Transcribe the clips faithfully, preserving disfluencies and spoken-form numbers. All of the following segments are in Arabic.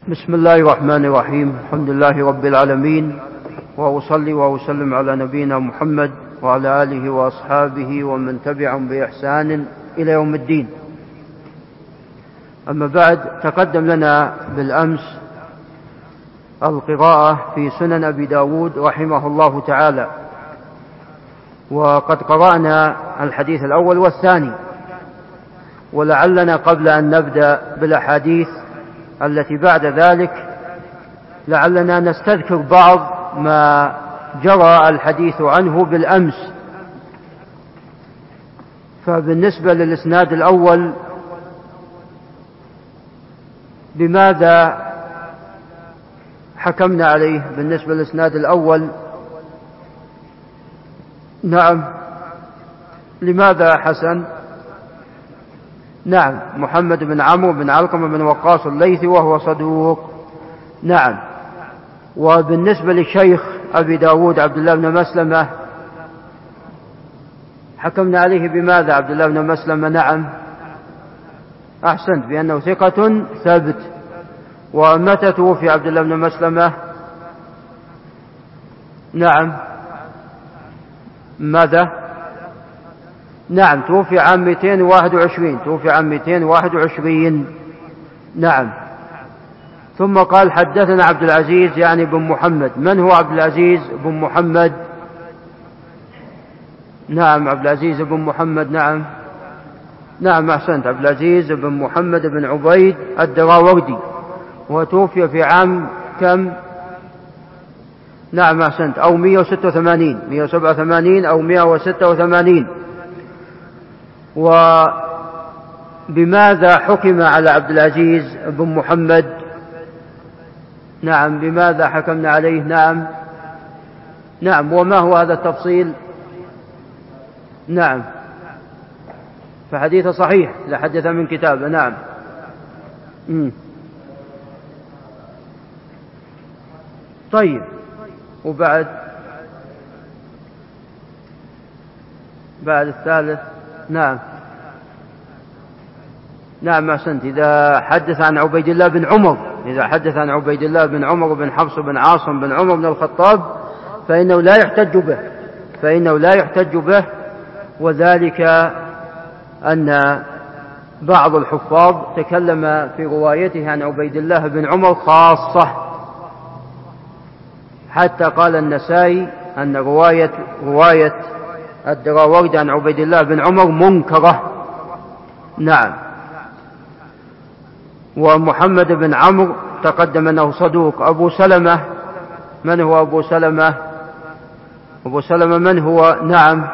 بسم الله الرحمن الرحيم. الحمد لله رب العالمين، وأصلي وأسلم على نبينا محمد وعلى آله وأصحابه ومن تبعهم بإحسان إلى يوم الدين. أما بعد، تقدم لنا بالأمس القراءة في سنن أبي داود رحمه الله تعالى، وقد قرأنا الحديث الأول والثاني، ولعلنا قبل أن نبدأ بالأحاديث التي بعد ذلك لعلنا نستذكر بعض ما جرى الحديث عنه بالأمس. فبالنسبة للإسناد الأول، بماذا حكمنا عليه؟ بالنسبة للإسناد الأول، نعم، لماذا حسن؟ نعم، محمد بن عمرو بن علقمة بن وقاص الليثي وهو صدوق. نعم. وبالنسبة للشيخ أبي داود عبد الله بن مسلمة، حكمنا عليه بماذا عبد الله بن مسلمة؟ نعم، أحسنت، بأنه ثقة ثابت. ومتى توفي عبد الله بن مسلمة؟ نعم، ماذا؟ نعم، توفي عام مئتين وواحد وعشرين، توفي عام مئتين وواحد وعشرين. نعم. ثم قال: حدثنا عبد العزيز يعني بن محمد. من هو عبد العزيز بن محمد؟ نعم، عبد العزيز بن محمد. نعم نعم أحسنت، عبد العزيز بن محمد بن عبيد الدراوردي، وتوفي في عام كم؟ نعم أحسنت، أو مئة وستة وثمانين، مئة وسبعة وثمانين أو مئة وستة وثمانين. وبماذا حكم على عبد العزيز بن محمد؟ نعم، بماذا حكمنا عليه؟ نعم نعم وما هو هذا التفصيل؟ نعم، فحديث صحيح، لا حدث من كتابه. نعم. مم. طيب، وبعد بعد الثالث؟ نعم نعم أحسنت، إذا حدث عن عبيد الله بن عمر، إذا حدث عن عبيد الله بن عمر بن حفص بن عاصم بن عمر بن الخطاب فإنه لا يحتج به، فإنه لا يحتج به وذلك أن بعض الحفاظ تكلم في روايته عن عبيد الله بن عمر خاصة، حتى قال النسائي أن رواية رواية الدراوردي عن عبيد الله بن عمر منكرة. نعم. ومحمد بن عمرو تقدم أنه صدوق. أبو سلمة، من هو أبو سلمة؟ أبو سلمة من هو؟ نعم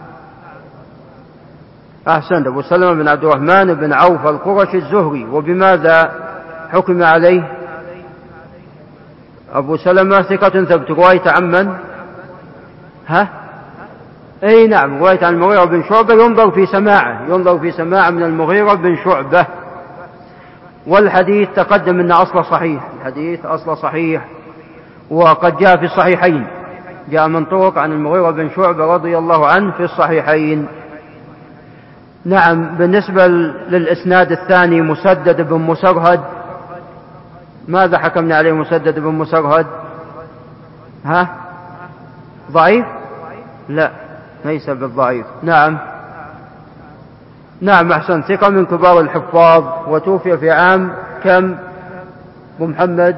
أحسنت، أبو سلمة بن عبد الرحمن بن عوف القرشي الزهري. وبماذا حكم عليه؟ أبو سلمة ثقة ثبت. رواية عن من؟ ها؟ أي نعم، رواية عن المغيرة بن شعبة، ينظر في سماعه، ينظر في سماعه من المغيرة بن شعبة. والحديث تقدم أن أصل صحيح، الحديث أصل صحيح، وقد جاء في الصحيحين، جاء من طرق عن المغيرة بن شعبة رضي الله عنه في الصحيحين. نعم. بالنسبة للإسناد الثاني، مسدد بن مسرهد، ماذا حكمنا عليه؟ مسدد بن مسرهد، ها؟ ضعيف؟ لا، ليس بالضعيف. نعم نعم أحسن، ثقة من كبار الحفاظ، وتوفي في عام كم؟ محمد.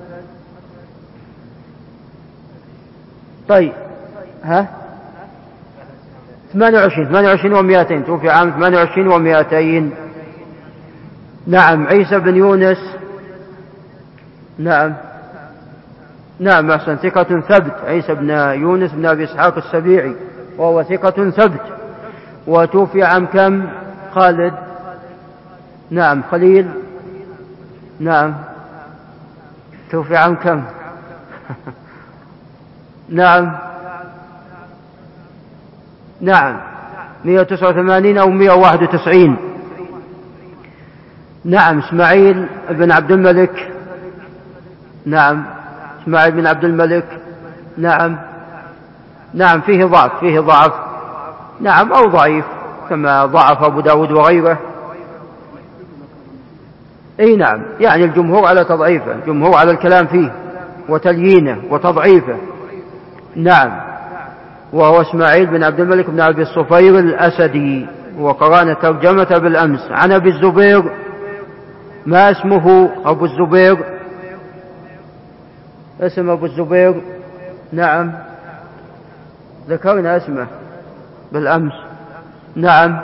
طيب، ها؟ ثمانية وعشرين، ثمانية وعشرين ومئتين، توفي عام ثمانية وعشرين ومئتين. نعم. عيسى بن يونس، نعم نعم أحسن، ثقة ثبت، عيسى بن يونس بن أبي إسحاق السبيعي، وهو ثقة ثبت، وتوفي عام كم؟ خالد. نعم. خليل، نعم، توفي عام كم؟ نعم نعم مئة وتسعة وثمانين أو مئة وواحد وتسعين. نعم. إسماعيل بن عبد الملك، نعم، إسماعيل بن عبد الملك، نعم نعم فيه ضعف، فيه ضعف، نعم، أو ضعيف كما ضعف أبو داود وغيره. اي نعم، يعني الجمهور على تضعيفه، الجمهور على الكلام فيه وتليينه وتضعيفه. نعم. وهو إسماعيل بن عبد الملك بن أبي الصفير الأسدي، وقرأنا ترجمة بالأمس. عن أبي الزبير، ما اسمه أبو الزبير؟ اسم أبو الزبير؟ نعم، ذكرنا اسمه بالأمس. نعم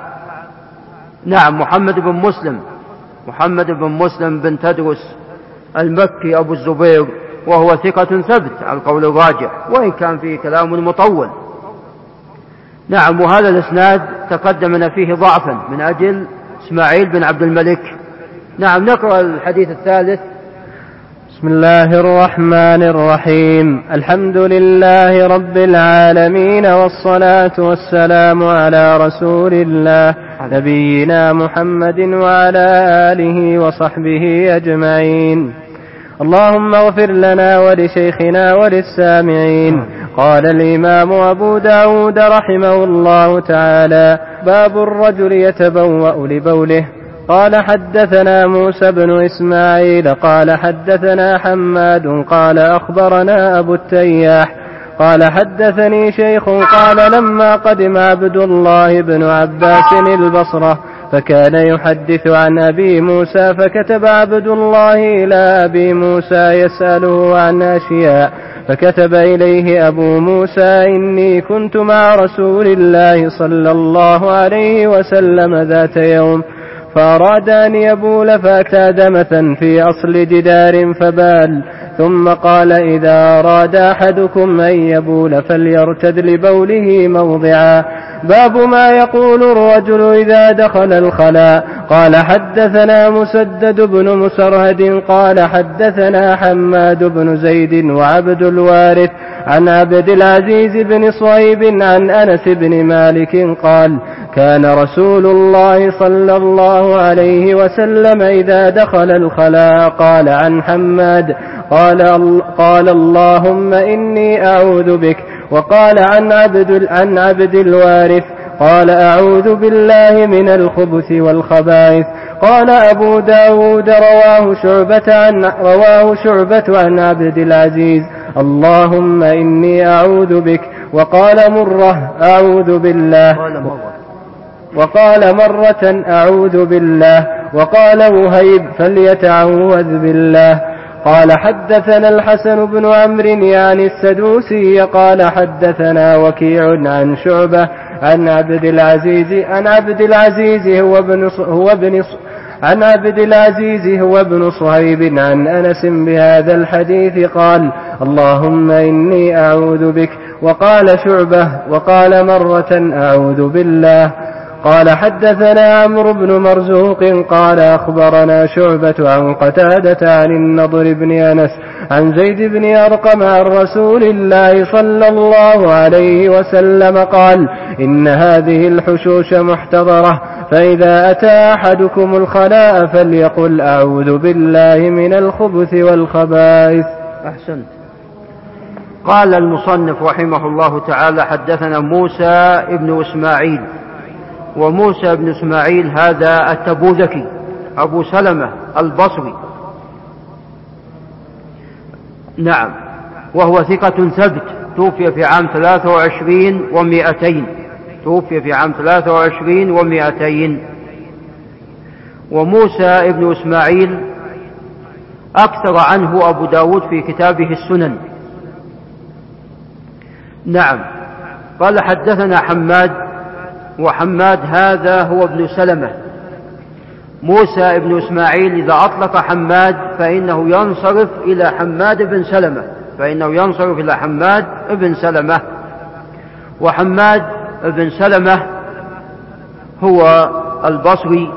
نعم محمد بن مسلم، محمد بن مسلم بن تدرس المكي أبو الزبير، وهو ثقة ثبت على القول الراجع، وإن كان فيه كلام مطول. نعم. وهذا الإسناد تقدمنا فيه ضعفا من أجل إسماعيل بن عبد الملك. نعم. نقرأ الحديث الثالث. بسم الله الرحمن الرحيم. الحمد لله رب العالمين، والصلاة والسلام على رسول الله نبينا محمد وعلى آله وصحبه أجمعين. اللهم اغفر لنا ولشيخنا وللسامعين. قال الإمام أبو داود رحمه الله تعالى: باب الرجل يتبوأ لبوله. قال حدثنا موسى بن إسماعيل قال حدثنا حماد قال أخبرنا أبو التياح قال حدثني شيخ قال لما قدم عبد الله بن عباس البصرة فكان يحدث عن أبي موسى، فكتب عبد الله إلى أبي موسى يسأله عن أشياء، فكتب إليه أبو موسى: إني كنت مع رسول الله صلى الله عليه وسلم ذات يوم فأراد أن يبول فأتى دمثا في أصل جدار فبال، ثم قال: إذا أراد أحدكم أن يبول فليرتد لبوله موضعا. باب ما يقول الرجل إذا دخل الخلاء. قال حدثنا مسدد بن مسرهد قال حدثنا حماد بن زيد وعبد الوارث عن عبد العزيز بن صهيب عن أنس بن مالك قال: كان رسول الله صلى الله عليه وسلم إذا دخل الخلاء قال عن حماد قال, قال اللهم إني أعوذ بك. وقال عن عبد, عن عبد الوارث قال: أعوذ بالله من الخبث والخبائث. قال أبو داود رواه شعبة عن, رواه شعبة عن عبد العزيز: اللهم إني أعوذ بك. وقال مرة: أعوذ بالله. وقال مرة: أعوذ بالله. وقال وهيب: فليتعوذ بالله. قال حدثنا الحسن بن عمرو يعني السدوسي قال حدثنا وكيع عن شعبة عن عبد العزيز عن عبد العزيز هو ابن هو ابن عن عبد العزيز هو ابن صهيب عن أنس بهذا الحديث قال: اللهم إني أعوذ بك. وقال شعبة: وقال مرة: أعوذ بالله. قال حدثنا عمرو بن مرزوق قال أخبرنا شعبة عن قتادة عن النضر بن أنس عن زيد بن أرقم عن رسول الله صلى الله عليه وسلم قال: إن هذه الحشوش محتضرة، فإذا أتى أحدكم الخلاء فليقل: أعوذ بالله من الخبث والخبائث. أحسنت. قال المصنف رحمه الله تعالى: حدثنا موسى ابن إسماعيل. وموسى بن إسماعيل هذا التبوذكي أبو سلمة البصري، نعم، وهو ثقة ثبت، توفي في عام ثلاثة وعشرين ومائتين توفي في عام ثلاثة وعشرين ومائتين. وموسى ابن إسماعيل أكثر عنه أبو داود في كتابه السنن. نعم. قال حدثنا حماد، وحماد هذا هو ابن سلمة. موسى ابن إسماعيل إذا أطلق حماد فإنه ينصرف إلى حماد بن سلمة فإنه ينصرف إلى حماد بن سلمة وحماد بن سلمة هو البصري،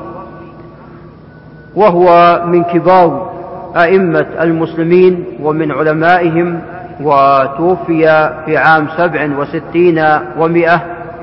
وهو من كبار أئمة المسلمين ومن علمائهم، وتوفي في عام سبع وستين ومئة،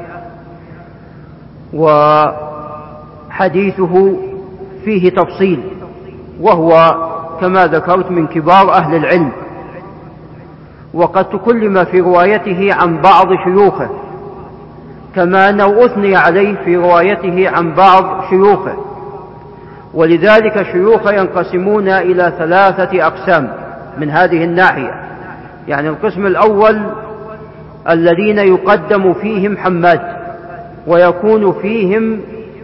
وحديثه فيه تفصيل، وهو كما ذكرت من كبار أهل العلم، وقد تكلم في روايته عن بعض شيوخه، كما أنه أثني عليه في روايته عن بعض شيوخه، ولذلك الشيوخ ينقسمون إلى ثلاثة أقسام من هذه الناحية. يعني القسم الأول الذين يقدم فيهم حماد ويكون فيهم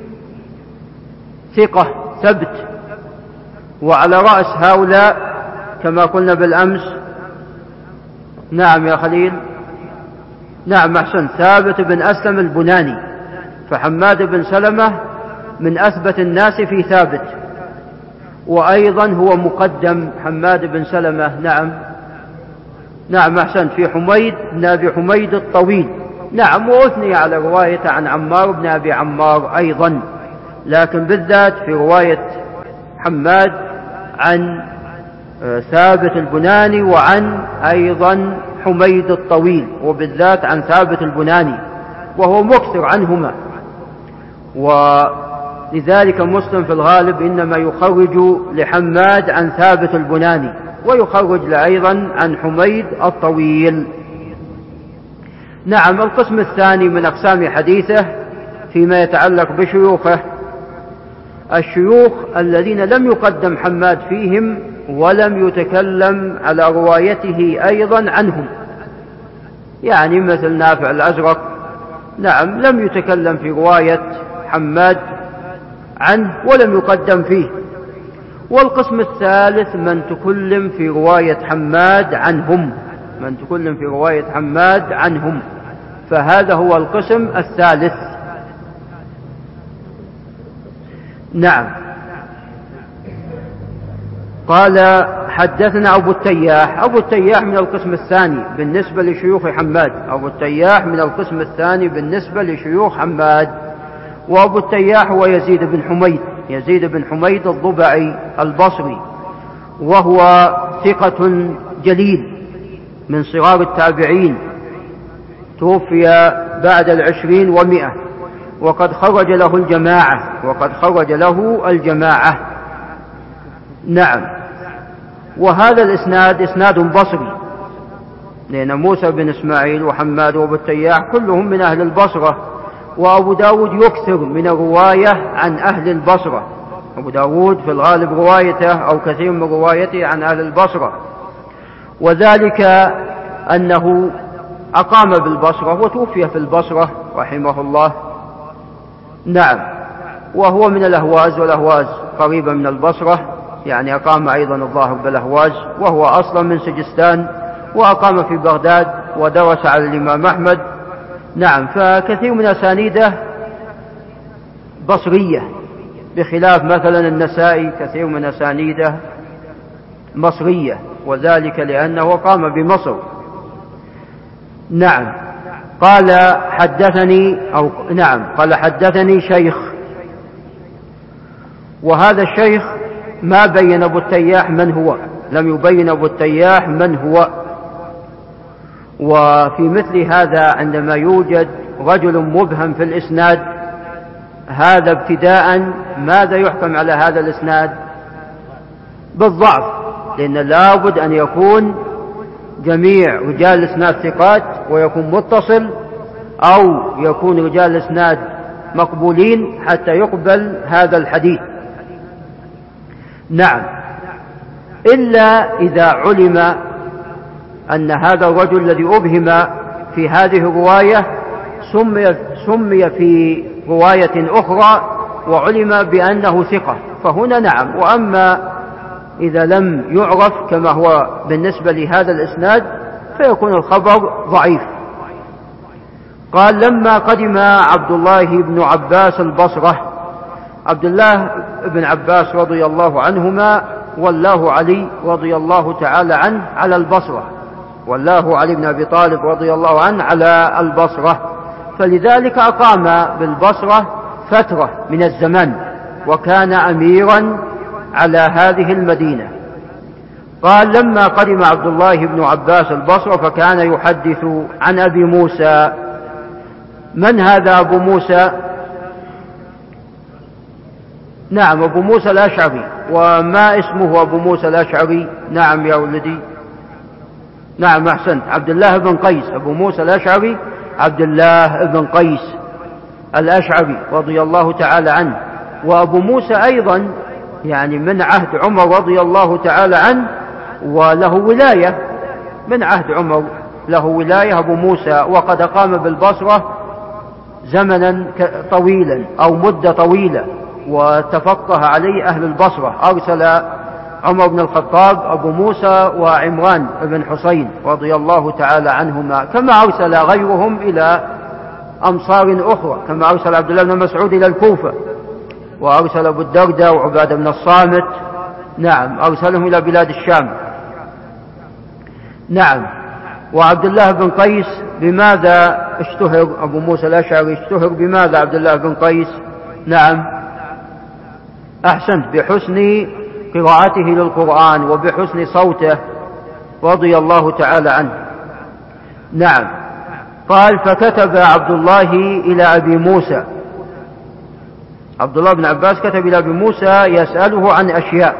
ثقة ثبت، وعلى رأس هؤلاء كما قلنا بالأمس، نعم يا خليل، نعم أحسن، ثابت بن أسلم البناني، فحماد بن سلمة من أثبت الناس في ثابت، وأيضا هو مقدم حماد بن سلمة، نعم نعم أحسن، في حميد بن أبي حميد الطويل، نعم، وأثني على رواية عن عمار بن أبي عمار أيضا، لكن بالذات في رواية حماد عن ثابت البناني وعن أيضا حميد الطويل، وبالذات عن ثابت البناني وهو مكثر عنهما. ولذلك مسلم في الغالب إنما يخرج لحماد عن ثابت البناني ويخرج أيضا عن حميد الطويل. نعم. القسم الثاني من أقسام حديثه فيما يتعلق بشيوخه الشيوخ الذين لم يقدم حماد فيهم ولم يتكلم على روايته أيضا عنهم، يعني مثل نافع الأزرق، نعم، لم يتكلم في رواية حماد عنه ولم يقدم فيه. والقسم الثالث من تكلم في رواية حماد عنهم، من تكلم في رواية حماد عنهم، فهذا هو القسم الثالث. نعم. قال حدثنا أبو التياح. أبو التياح من القسم الثاني بالنسبة لشيوخ حماد، أبو التياح من القسم الثاني بالنسبة لشيوخ حماد. وأبو التياح هو يزيد بن حميد، يزيد بن حميد الضبعي البصري، وهو ثقة جليل من صغار التابعين، توفي بعد العشرين ومئة، وقد خرج له الجماعة وقد خرج له الجماعة نعم. وهذا الإسناد إسناد بصري، لأن موسى بن إسماعيل وحماد وأبو التياح كلهم من أهل البصرة، وأبو داود يكثر من الرواية عن أهل البصرة، أبو داود في الغالب روايته أو كثير من روايته عن أهل البصرة، وذلك أنه أقام بالبصرة وتوفي في البصرة رحمه الله نعم. وهو من الأهواز، والأهواز قريبة من البصرة، يعني أقام أيضا الظاهر بالأهواز، وهو أصلا من سجستان، وأقام في بغداد ودرس على الإمام أحمد نعم. فكثير من أسانيده بصرية، بخلاف مثلا النسائي كثير من أسانيده مصرية، وذلك لأنه قام بمصر نعم. قال حدثني أو نعم قال حدثني شيخ، وهذا الشيخ ما بين أبو التياح من هو، لم يبين أبو التياح من هو. وفي مثل هذا عندما يوجد رجل مبهم في الإسناد، هذا ابتداء ماذا يحكم على هذا الإسناد؟ بالضعف، لأن لابد أن يكون جميع رجال الإسناد ثقات ويكون متصل، أو يكون رجال الإسناد مقبولين حتى يقبل هذا الحديث نعم. إلا إذا علم أن هذا الرجل الذي أبهم في هذه الرواية سمي, سمي في رواية أخرى وعلم بأنه ثقة، فهنا نعم. وأما إذا لم يعرف كما هو بالنسبة لهذا الإسناد فيكون الخبر ضعيف. قال لما قدم عبد الله بن عباس البصرة، عبد الله بن عباس رضي الله عنهما والله علي رضي الله تعالى عنه على البصرة، والله علي بن أبي طالب رضي الله عنه على البصرة، فلذلك أقام بالبصرة فترة من الزمان وكان أميرا على هذه المدينة. قال لما قدم عبد الله بن عباس البصرة فكان يحدث عن أبي موسى. من هذا أبو موسى؟ نعم أبو موسى الأشعري. وما اسمه أبو موسى الأشعري؟ نعم يا ولدي، نعم أحسنت، عبد الله بن قيس. أبو موسى الأشعري عبد الله بن قيس الأشعري رضي الله تعالى عنه. وأبو موسى أيضا يعني من عهد عمر رضي الله تعالى عنه، وله ولاية من عهد عمر، له ولاية أبو موسى، وقد قام بالبصرة زمنا طويلا أو مدة طويلة، وتفقه عليه أهل البصرة. أرسل عمر بن الخطاب أبو موسى وعمران بن حسين رضي الله تعالى عنهما، كما أرسل غيرهم إلى أمصار أخرى، كما أرسل عبد الله بن مسعود إلى الكوفة، وأرسل أبو الدرداء وعبادة بن الصامت، نعم أرسلهم إلى بلاد الشام. نعم. وعبد الله بن قيس بماذا اشتهر؟ أبو موسى الأشعري اشتهر بماذا عبد الله بن قيس؟ نعم أحسنت، بحسن قراءته للقرآن وبحسن صوته رضي الله تعالى عنه. نعم. قال فكتب عبد الله إلى أبي موسى، عبد الله بن عباس كتب إلى أبي موسى يسأله عن أشياء.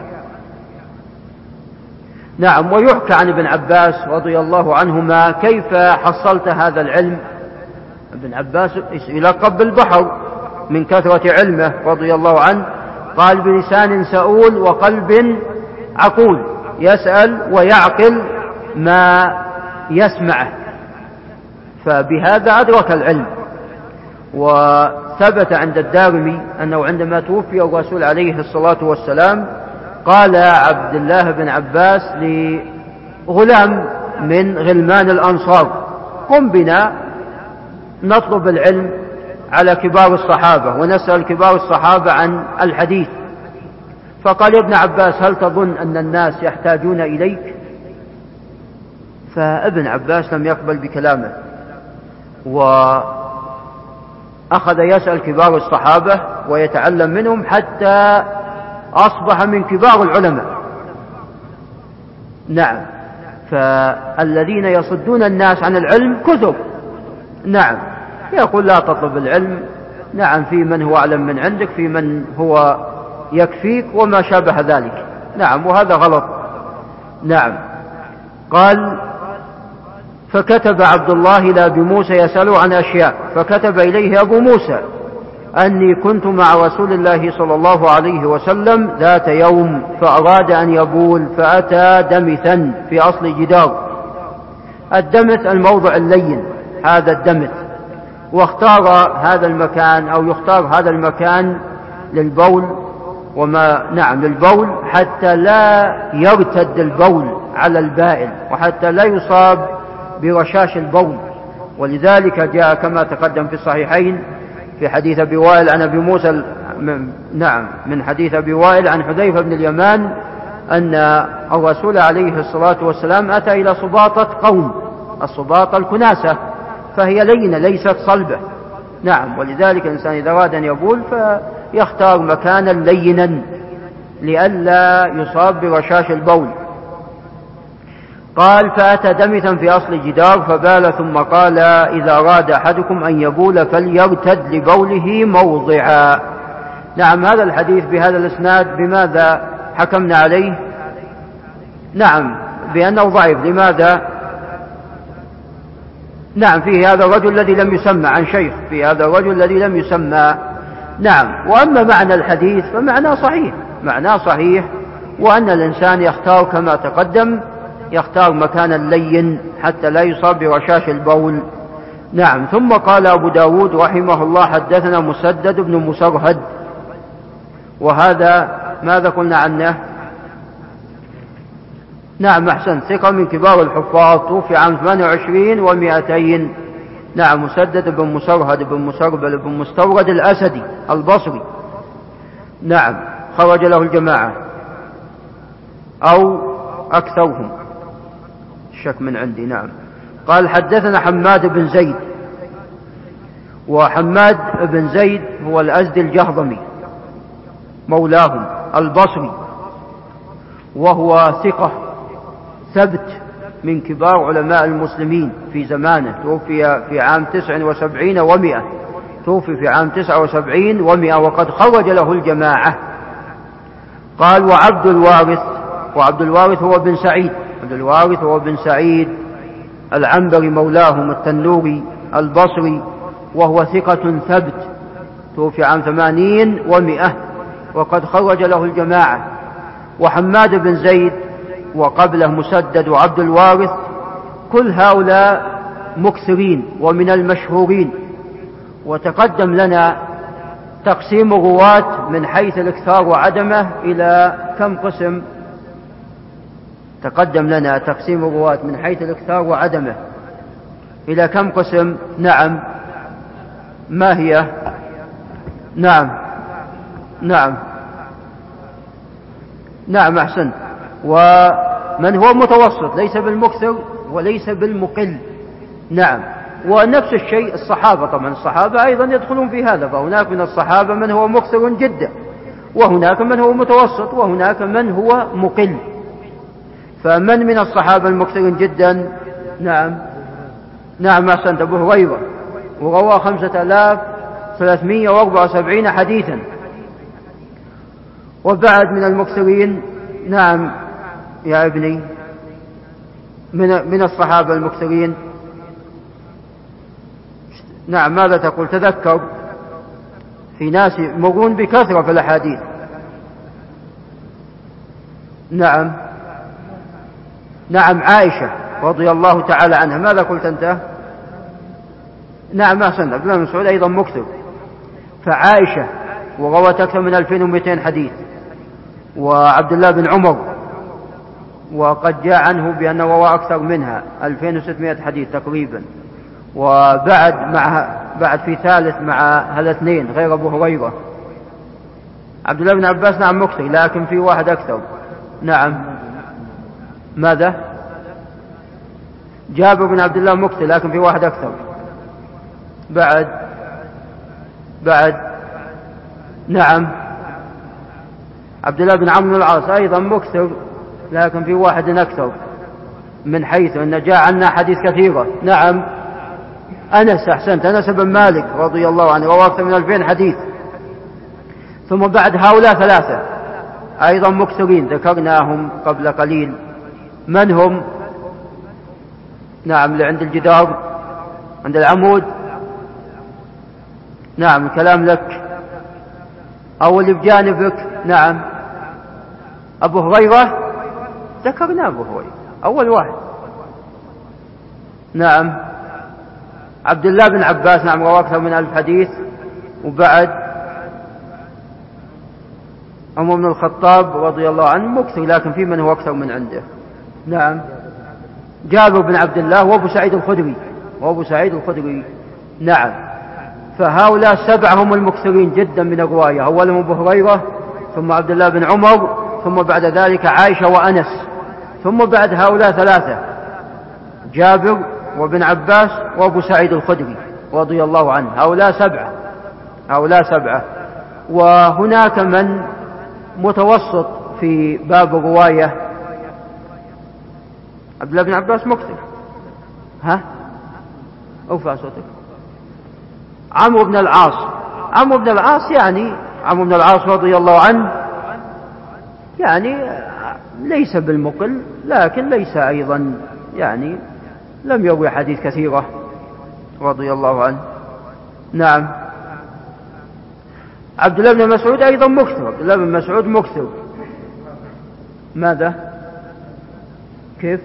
نعم. ويحكى عن ابن عباس رضي الله عنهما كيف حصلت هذا العلم. ابن عباس يلقب بالبحر من كثرة علمه رضي الله عنه. قال بلسان سؤول وقلب عقول، يسأل ويعقل ما يسمعه، فبهذا أدرك العلم. وثبت عند الدارمي أنه عندما توفي الرسول عليه الصلاة والسلام قال عبد الله بن عباس لغلام من غلمان الأنصار قم بنا نطلب العلم على كبار الصحابة ونسأل كبار الصحابة عن الحديث. فقال يا ابن عباس هل تظن أن الناس يحتاجون إليك؟ فابن عباس لم يقبل بكلامه، وأخذ يسأل كبار الصحابة ويتعلم منهم حتى أصبح من كبار العلماء. نعم. فالذين يصدون الناس عن العلم كثر. نعم. يقول لا تطلب العلم، نعم، في من هو أعلم من عندك، في من هو يكفيك وما شابه ذلك. نعم. وهذا غلط. نعم. قال فكتب عبد الله إلى أبي موسى يسأله عن أشياء، فكتب إليه أبو موسى أني كنت مع رسول الله صلى الله عليه وسلم ذات يوم فأراد أن يبول فأتى دمثا في أصل جدار. الدمث الموضع اللين، هذا الدمث، واختار هذا المكان أو يختار هذا المكان للبول وما نعم للبول حتى لا يرتد البول على البائل وحتى لا يصاب برشاش البول. ولذلك جاء كما تقدم في الصحيحين في حديث أبي وائل عن أبي موسى نعم من حديث أبي وائل عن حذيفة بن اليمان أن الرسول عليه الصلاة والسلام أتى إلى صباطة قوم، الصباطة الكناسة، فهي لينة ليست صلبة. نعم. ولذلك الإنسان إذا أراد أن يبول فيختار مكانا لينا لئلا يصاب برشاش البول. قال فأتى دمثا في أصل جدار فبال ثم قال إذا أراد أحدكم أن يبول فليرتد لبوله موضعا. نعم. هذا الحديث بهذا الإسناد بماذا حكمنا عليه؟ نعم بأنه ضعيف. لماذا؟ نعم فيه هذا الرجل الذي لم يسمى عن شيخ، في هذا الرجل الذي لم يسمى. نعم. وأما معنى الحديث فمعناه صحيح، معناه صحيح، وأن الإنسان يختار كما تقدم، يختار مكانا لين حتى لا يصاب برشاش البول. نعم. ثم قال أبو داود رحمه الله حدثنا مسدد بن مسرهد، وهذا ماذا قلنا عنه؟ نعم أحسن، ثقة من كبار الحفاظ، توفي عام ثمانية وعشرين ومئتين. نعم. مسدد بن مسرهد بن مسربل بن مستورد الأسدي البصري. نعم. خرج له الجماعة أو أكثرهم، شك من عندي. نعم. قال حدثنا حماد بن زيد، وحماد بن زيد هو الأزدي الجهضمي مولاهم البصري، وهو ثقة ثبت من كبار علماء المسلمين في زمانه، توفي في عام تسع وسبعين ومئة، توفي في عام تسع وسبعين ومئة، وقد خرج له الجماعة. قال وعبد الوارث، وعبد الوارث هو بن سعيد، عبد الوارث هو بن سعيد العنبري مولاهم التنوري البصري، وهو ثقة ثبت، توفي عام ثمانين ومئة. وقد خرج له الجماعة، وحماد بن زيد وقبله مسدد وعبد الوارث، كل هؤلاء مكثرين ومن المشهورين. وتقدم لنا تقسيم الرواة من حيث الإكثار وعدمه إلى كم قسم؟ تقدم لنا تقسيم الرواة من حيث الإكثار وعدمه إلى كم قسم؟ نعم، ما هي؟ نعم نعم نعم أحسن. ومن هو متوسط ليس بالمكثر وليس بالمقل. نعم. ونفس الشيء الصحابة، طبعا الصحابة أيضا يدخلون في هذا، فهناك من الصحابة من هو مكثر جدا، وهناك من هو متوسط، وهناك من هو مقل. فمن من الصحابة المكثر جدا؟ نعم نعم أحسنت، أبو هريرة، وروى خمسة آلاف ثلاثمائة وأربعة وسبعين حديثا. وبعد من المكثرين، نعم يا ابني، من من الصحابة المكثرين، نعم ماذا تقول؟ تذكر، في ناس يمرون بكثرة في الأحاديث. نعم نعم عائشة رضي الله تعالى عنها، ماذا قلت أنت؟ نعم أحسن، عبد الله بن مسعود أيضا مكثر. فعائشة وروت أكثر من ألفين ومئتين حديث، وعبد الله بن عمر وقد جاء عنه بأنه روى أكثر منها ألفين وستمائة حديث تقريبا. وبعد مع بعد في ثالث مع هذا اثنين غير أبو هريرة. عبد الله بن عباس نعم مكثر، لكن في واحد أكثر. نعم ماذا؟ جابر بن عبد الله مكثر، لكن في واحد أكثر. بعد بعد نعم عبد الله بن عمرو بن العاص أيضا مكثر، لكن في واحد أكثر، من حيث أن جاء عنا حديث كثيرة. نعم أنس، أحسنت، أنس بن مالك رضي الله عنه روى أكثر من ألفين حديث. ثم بعد هؤلاء ثلاثة أيضا مكثرين ذكرناهم قبل قليل. من هم؟ نعم اللي عند الجدار، عند العمود. نعم الكلام لك. أو اللي بجانبك. نعم أبو هريرة، ذكرنا أبو هريرة أول واحد. نعم عبد الله بن عباس، نعم روى أكثر من ألف حديث. وبعد عمر بن الخطاب رضي الله عنه مكثر، لكن في من هو أكثر من عنده. نعم جابر بن عبد الله وأبو سعيد الخدري وأبو سعيد الخدري. نعم فهؤلاء السبعة هم المكثرين جدا من الرواية، أولهم أبو هريرة، ثم عبد الله بن عمر، ثم بعد ذلك عائشة وأنس، ثم بعد هؤلاء ثلاثة جابر وابن عباس وأبو سعيد الخدري رضي الله عنه. هؤلاء سبعة هؤلاء سبعة وهناك من متوسط في باب الرواية. عبد الله بن عباس مكثر. ها ارفع صوتك. عمرو بن العاص عمرو بن العاص يعني عمرو بن العاص رضي الله عنه يعني ليس بالمقل، لكن ليس أيضا يعني لم يروي حديث كثيرة رضي الله عنه. نعم عبد الله بن مسعود أيضا مكثر، عبد الله بن مسعود مكثر. ماذا؟ كيف؟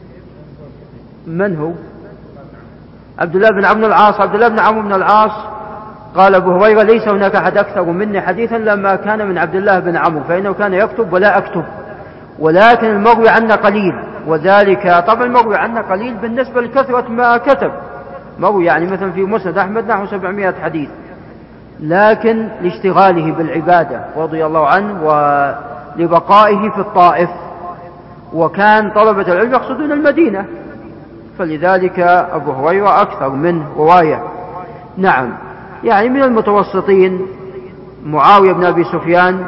من هو؟ عبد الله بن عمرو بن العاص. عبد الله بن عمرو بن العاص قال أبو هريرة: ليس هناك أحد أكثر مني حديثا لما كان من عبد الله بن عمرو، فإنه كان يكتب ولا أكتب، ولكن المروي عنا قليل، وذلك طبعا المروي عنا قليل بالنسبة لكثرة ما كتب. مروي يعني مثلا في مسند أحمد نحو سبعمائة حديث، لكن لاشتغاله بالعبادة رضي الله عنه ولبقائه في الطائف، وكان طلبة العلم يقصدون المدينة، فلذلك أبو هريرة أكثر منه رواية. نعم يعني من المتوسطين معاوية بن أبي سفيان،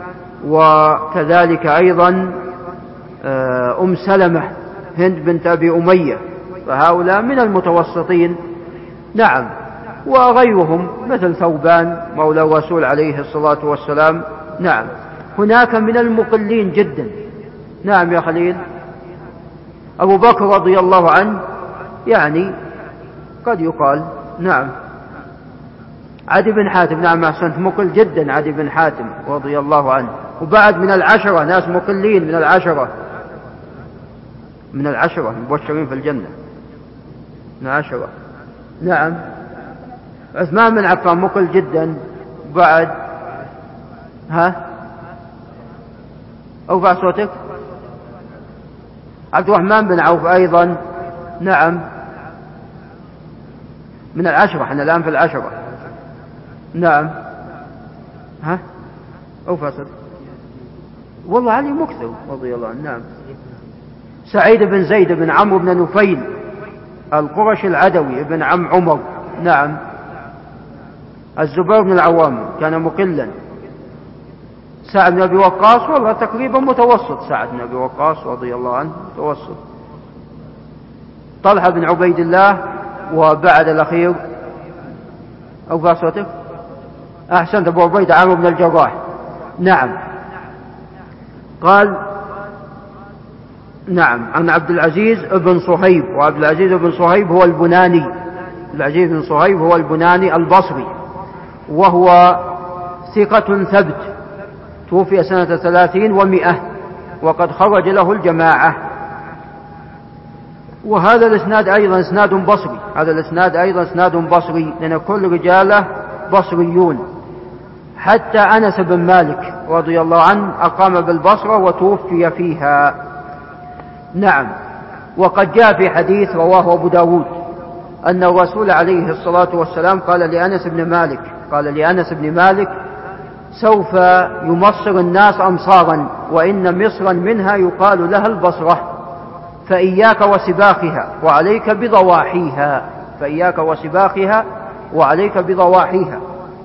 وكذلك أيضا أم سلمة هند بنت أبي أمية، فهؤلاء من المتوسطين. نعم وغيرهم مثل ثوبان مولى الرسول عليه الصلاة والسلام. نعم هناك من المقلين جدا. نعم يا خليل. أبو بكر رضي الله عنه يعني قد يقال. نعم عدي بن حاتم، نعم أحسنت، مقل جدا عدي بن حاتم رضي الله عنه. وبعد من العشرة ناس مقلين، من العشرة من العشرة المبشرين في الجنة، من العشرة. نعم، عثمان بن عفان مقل جدا. بعد ها أرفع صوتك. عبد الرحمن بن عوف أيضا، نعم، من العشرة، احنا الآن في العشرة. نعم، ها أرفع صوتك. والله علي مكثر رضي الله عنه. نعم. سعيد بن زيد بن عمرو بن نفيل القرشي العدوي ابن عم عمر، نعم. الزبير بن العوام كان مقلا. سعد بن أبي وقاص والله تقريبا متوسط، سعد بن أبي وقاص رضي الله عنه متوسط. طلحة بن عبيد الله، وبعد الأخير أرفع صوتك. أحسنت، أبو عبيدة عامر بن الجراح، نعم. قال نعم عن عبد العزيز بن صهيب، وعبد العزيز بن صهيب هو البناني، عبد العزيز بن صهيب هو البناني البصري، وهو ثقة ثبت، توفي سنة ثلاثين ومئة، وقد خرج له الجماعة. وهذا الاسناد أيضا اسناد بصري، هذا الاسناد أيضا اسناد بصري، لأن كل رجاله بصريون. حتى أنس بن مالك رضي الله عنه أقام بالبصرة وتوفي فيها، نعم. وقد جاء في حديث رواه أبو داود أن الرسول عليه الصلاة والسلام قال لأنس بن مالك قال لأنس بن مالك سوف يمصر الناس أمصارا، وإن مصرا منها يقال لها البصرة، فإياك وسباخها وعليك بضواحيها، فإياك وسباخها وعليك بضواحيها.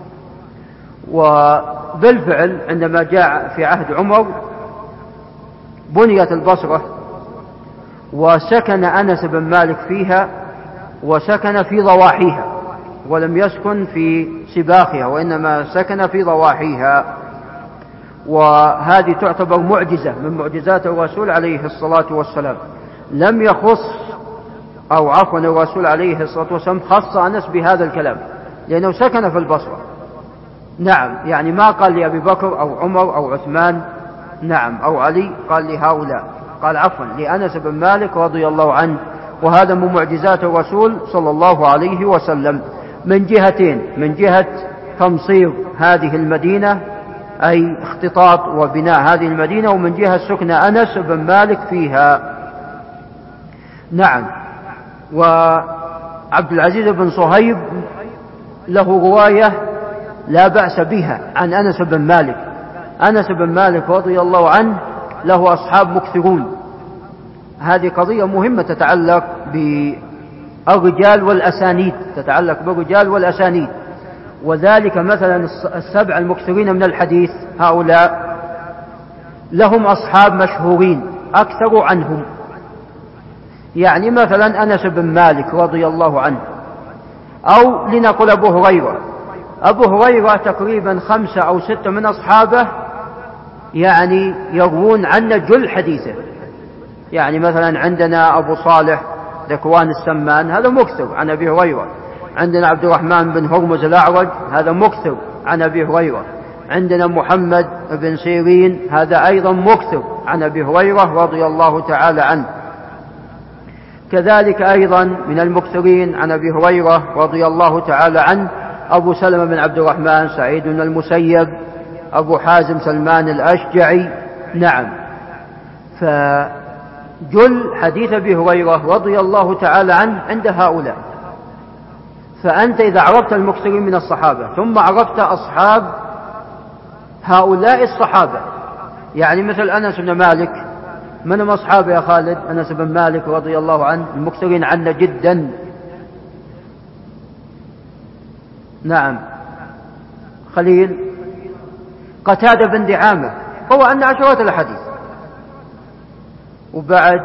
وبالفعل عندما جاء في عهد عمر بنيت البصرة، وسكن أنس بن مالك فيها، وسكن في ضواحيها، ولم يسكن في سباخها، وإنما سكن في ضواحيها. وهذه تعتبر معجزة من معجزات الرسول عليه الصلاة والسلام. لم يخص أو عفوا الرسول عليه الصلاة والسلام خص أنس بهذا الكلام لأنه سكن في البصرة، نعم. يعني ما قال لأبي بكر أو عمر أو عثمان، نعم، أو علي، قال لهؤلاء، قال عفوا لأنس بن مالك رضي الله عنه. وهذا من معجزات الرسول صلى الله عليه وسلم من جهتين: من جهة تمصير هذه المدينة، أي اختطاط وبناء هذه المدينة، ومن جهة سكن أنس بن مالك فيها، نعم. وعبد العزيز بن صهيب له رواية لا بأس بها عن أنس بن مالك. أنس بن مالك رضي الله عنه له أصحاب مكثرون. هذه قضية مهمة تتعلق بالرجال والأسانيد، تتعلق بالرجال والأسانيد. وذلك مثلا السبع المكثرين من الحديث هؤلاء لهم أصحاب مشهورين أكثر عنهم. يعني مثلا أنس بن مالك رضي الله عنه، أو لنقل أبو هريرة. أبو هريرة تقريبا خمسة أو ستة من أصحابه يعني يروون عنا جل حديثه. يعني مثلا عندنا أبو صالح ذكوان السمان، هذا مكثر عن أبي هريرة. عندنا عبد الرحمن بن هرمز الأعرج، هذا مكثر عن أبي هريرة. عندنا محمد بن سيرين، هذا أيضا مكثر عن أبي هريرة رضي الله تعالى عنه. كذلك أيضا من المكثرين عن أبي هريرة رضي الله تعالى عنه أبو سلمة بن عبد الرحمن، سعيد بن المسيب، أبو حازم سلمان الأشجعي، نعم. فجل حديث أبي هريرة رضي الله تعالى عنه عند هؤلاء. فأنت إذا عرفت المكثرين من الصحابة ثم عرفت أصحاب هؤلاء الصحابة، يعني مثل أنس بن مالك، من هم أصحابه يا خالد؟ أنس بن مالك رضي الله عنه المكثرين عنا جدا، نعم. خليل قتادة بن دعامة هو أن عشرات الحديث. وبعد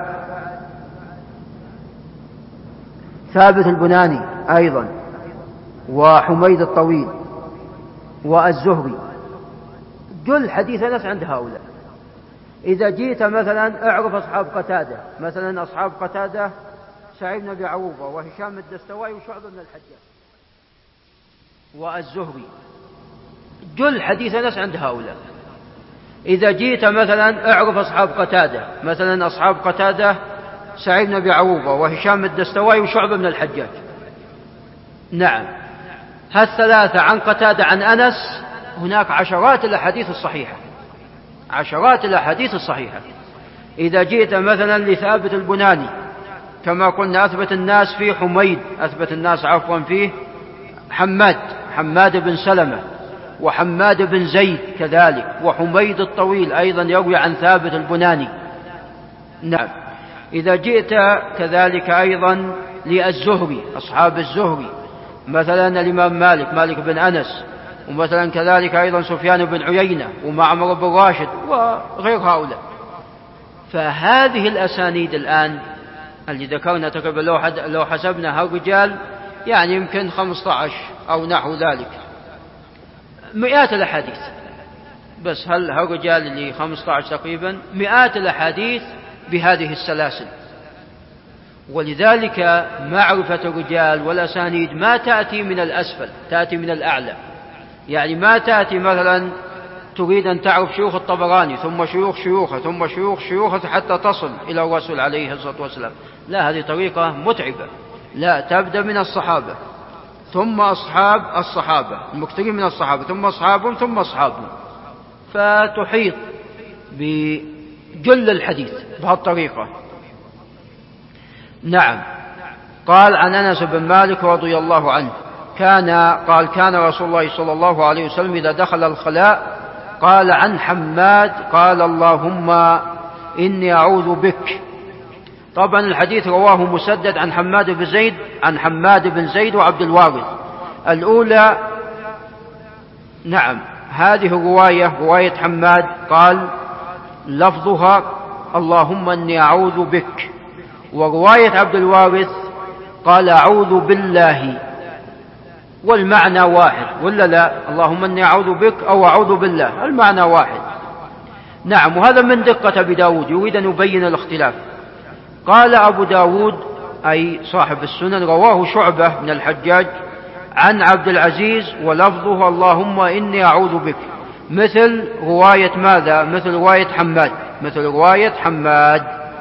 ثابت البناني أيضا، وحميد الطويل، والزهري، جل حديث أنس عند هؤلاء. إذا جيت مثلا اعرف أصحاب قتادة، مثلا أصحاب قتادة سعيد بن أبي عروبة وهشام الدستوائي وشعبة بن الحجاج، والزهري، جل حديث أنس عند هؤلاء. إذا جيت مثلا اعرف أصحاب قتادة، مثلا أصحاب قتادة سعيد بن أبي عروبة وهشام الدستوائي وشعبة بن الحجاج، نعم، هالثلاثة عن قتادة عن أنس، هناك عشرات الأحاديث الصحيحة، عشرات الأحاديث الصحيحة. إذا جئت مثلا لثابت البناني كما قلنا أثبت الناس فيه حميد، أثبت الناس عفوا فيه حماد، حماد بن سلمة، وحماد بن زيد كذلك، وحميد الطويل أيضا يروي عن ثابت البناني، نعم. إذا جئت كذلك أيضا للزهري، أصحاب الزهري مثلا الإمام مالك، مالك بن أنس، ومثلا كذلك أيضا سفيان بن عيينة ومعمر بن راشد وغير هؤلاء. فهذه الأسانيد الآن اللي ذكرنا تقريبا لو حسبنا هالرجال يعني يمكن خمسة عشر أو نحو ذلك، مئات الأحاديث، بس هل هالرجال اللي خمسة عشر تقريبا مئات الأحاديث بهذه السلاسل. ولذلك معرفة الرجال والأسانيد ما تأتي من الأسفل، تأتي من الأعلى. يعني ما تأتي مثلا تريد أن تعرف شيوخ الطبراني ثم شيوخ شيوخه ثم شيوخ شيوخه حتى تصل إلى الرسول عليه الصلاة والسلام، لا، هذه طريقة متعبة. لا، تبدأ من الصحابة ثم أصحاب الصحابة المكثرين من الصحابة ثم أصحابهم ثم أصحابهم، فتحيط بجل الحديث بهالطريقة، نعم. قال عن أنس بن مالك رضي الله عنه كان قال كان رسول الله صلى الله عليه وسلم إذا دخل الخلاء قال عن حماد قال اللهم إني أعوذ بك. طبعا الحديث رواه مسدد عن حماد بن زيد عن حماد بن زيد وعبد الوارث. الأولى نعم هذه الرواية رواية حماد قال لفظها اللهم إني أعوذ بك، ورواية عبد الوارث قال أعوذ بالله، والمعنى واحد ولا لا؟ اللهم إني أعوذ بك أو أعوذ بالله، المعنى واحد، نعم. وهذا من دقة أبي داود، يريد أن يبين الاختلاف. قال أبو داود أي صاحب السنن رواه شعبة من الحجاج عن عبد العزيز ولفظه اللهم إني أعوذ بك، مثل رواية ماذا؟ مثل رواية حماد، مثل رواية حماد،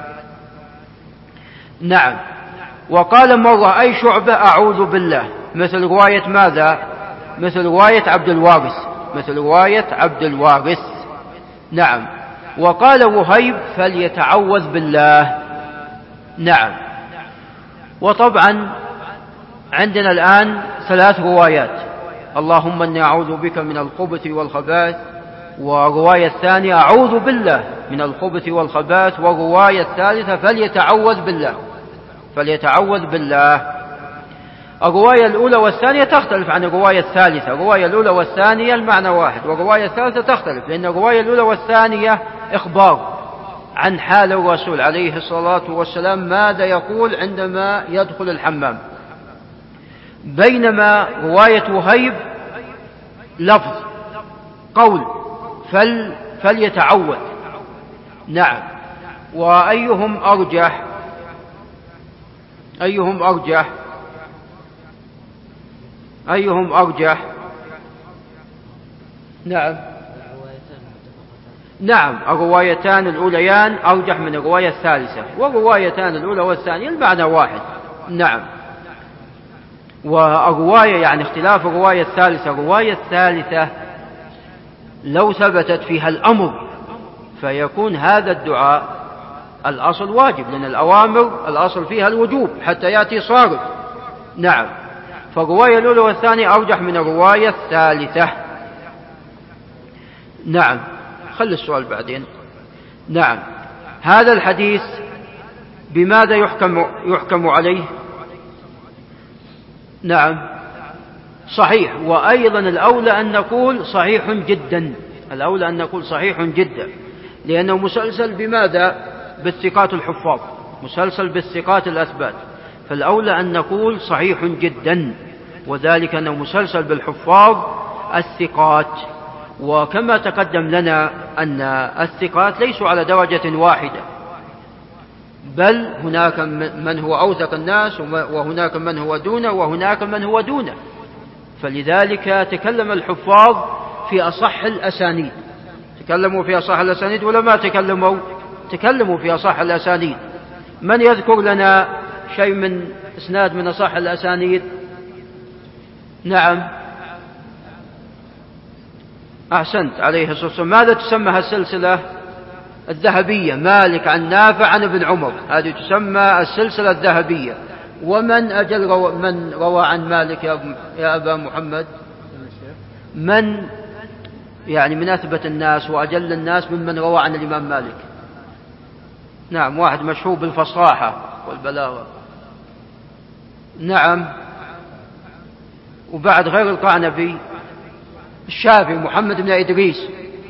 نعم. وقال مرة أي شعبة أعوذ بالله، مثل رواية ماذا؟ مثل رواية عبد الوارث، مثل رواية عبد الوارث، نعم. وقال وهيب فليتعوذ بالله، نعم. وطبعا عندنا الآن ثلاث روايات، اللهم إني أعوذ بك من الخبث والخبائث، ورواية الثانية أعوذ بالله من الخبث والخبائث، ورواية الثالثة فليتعوذ بالله، فليتعوذ بالله. الرواية الأولى والثانية تختلف عن الرواية الثالثة، الرواية الأولى والثانية المعنى واحد، والرواية الثالثة تختلف، لأن الرواية الأولى والثانية إخبار عن حال الرسول عليه الصلاة والسلام ماذا يقول عندما يدخل الحمام، بينما رواية وهيب لفظ قول فل فليتعوذ، نعم. وأيهم أرجح؟ أيهم أرجح؟ أيهم أرجح؟ نعم نعم الروايتان الأوليان أرجح من الرواية الثالثة، والروايتان الأولى والثانية المعنى واحد، نعم. والرواية يعني اختلاف الرواية الثالثة، الرواية الثالثة لو ثبتت فيها الأمر فيكون هذا الدعاء الأصل واجب، لأن الأوامر الأصل فيها الوجوب حتى يأتي صارف، نعم. فالرواية الأولى والثانية أرجح من الرواية الثالثة، نعم. خلي السؤال بعدين، نعم. هذا الحديث بماذا يحكم, يحكم عليه؟ نعم صحيح، وأيضا الأولى أن نقول صحيح جدا، الأولى أن نقول صحيح جدا، لأنه مسلسل بماذا؟ بالثقات الحفاظ، مسلسل بالثقات الأثبات، فالأولى أن نقول صحيح جدا، وذلك أنه مسلسل بالحفاظ الثقات. وكما تقدم لنا أن الثقات ليسوا على درجة واحدة، بل هناك من هو أوثق الناس وهناك من هو دونه وهناك من هو دونه، فلذلك تكلم الحفاظ في أصح الأسانيد، تكلموا في أصح الأسانيد ولا ما تكلموا؟ تكلموا في أصح الأسانيد. من يذكر لنا شيء من إسناد من أصح الأسانيد؟ نعم، أحسنت، عليه الصلاة والسلام. ماذا تسمى السلسلة الذهبية؟ مالك عن نافع عن ابن عمر، هذه تسمى السلسلة الذهبية. ومن أجل رو... من روى عن مالك يا, يا أبا محمد؟ من يعني من أثبت الناس وأجل الناس ممن روى عن الإمام مالك؟ نعم، واحد مشهور بالفصاحة والبلاغة. نعم، وبعد غير القعنبي الشافعي محمد بن إدريس.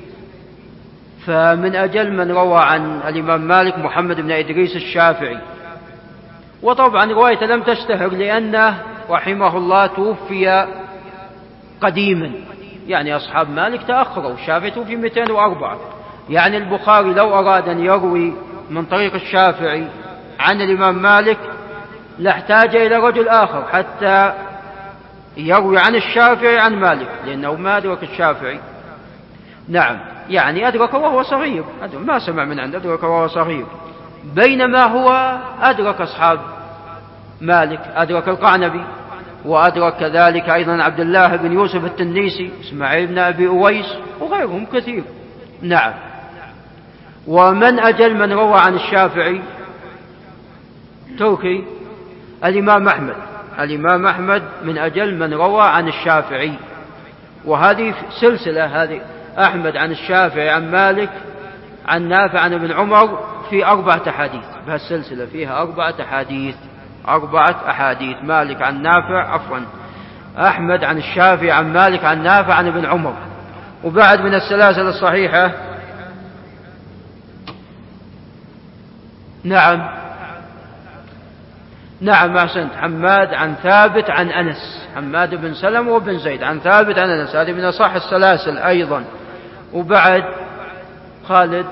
فمن أجل من روى عن الإمام مالك محمد بن إدريس الشافعي. وطبعا روايته لم تشتهر لأنه رحمه الله توفي قديما، يعني أصحاب مالك تأخروا، الشافعي توفي مئتين وأربعة. يعني البخاري لو أراد أن يروي من طريق الشافعي عن الإمام مالك لاحتاج إلى رجل آخر حتى يروي عن الشافعي عن مالك، لأنه ما أدرك الشافعي. نعم، يعني أدرك وهو صغير، ما سمع من عنده، أدرك وهو صغير، بينما هو أدرك أصحاب مالك، أدرك القعنبي، وأدرك كذلك أيضا عبد الله بن يوسف التنيسي، إسماعيل بن أبي أويس، وغيرهم كثير. نعم. ومن أجل من روى عن الشافعي توكي الإمام أحمد، الإمام أحمد من أجل من روى عن الشافعي. وهذه سلسلة، هذه أحمد عن الشافعي عن مالك عن نافع عن ابن عمر في أربعة أحاديث، بهالسلسلة فيها أربعة أحاديث، أربعة أحاديث، مالك عن نافع، عفوا أحمد عن الشافعي عن مالك عن نافع عن ابن عمر. وبعد من السلاسل الصحيحة نعم نعم أحسنت، حماد عن ثابت عن أنس، حماد بن سلمة وبن زيد عن ثابت عن أنس، هذه من أصح السلاسل أيضا. وبعد خالد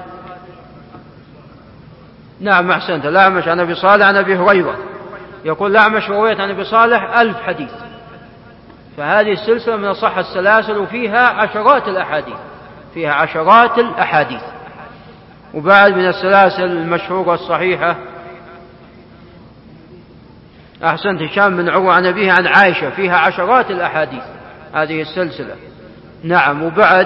نعم أحسنت، الأعمش عن أبي صالح عن أبي هريرة، يقول الأعمش رويت عن أبي صالح ألف حديث. فهذه السلسلة من أصح السلاسل وفيها عشرات الأحاديث، فيها عشرات الأحاديث. وبعد من السلاسل المشهورة الصحيحة أحسنت، هشام بن عروة عن أبيه عن عائشة، فيها عشرات الأحاديث هذه السلسلة. نعم. وبعد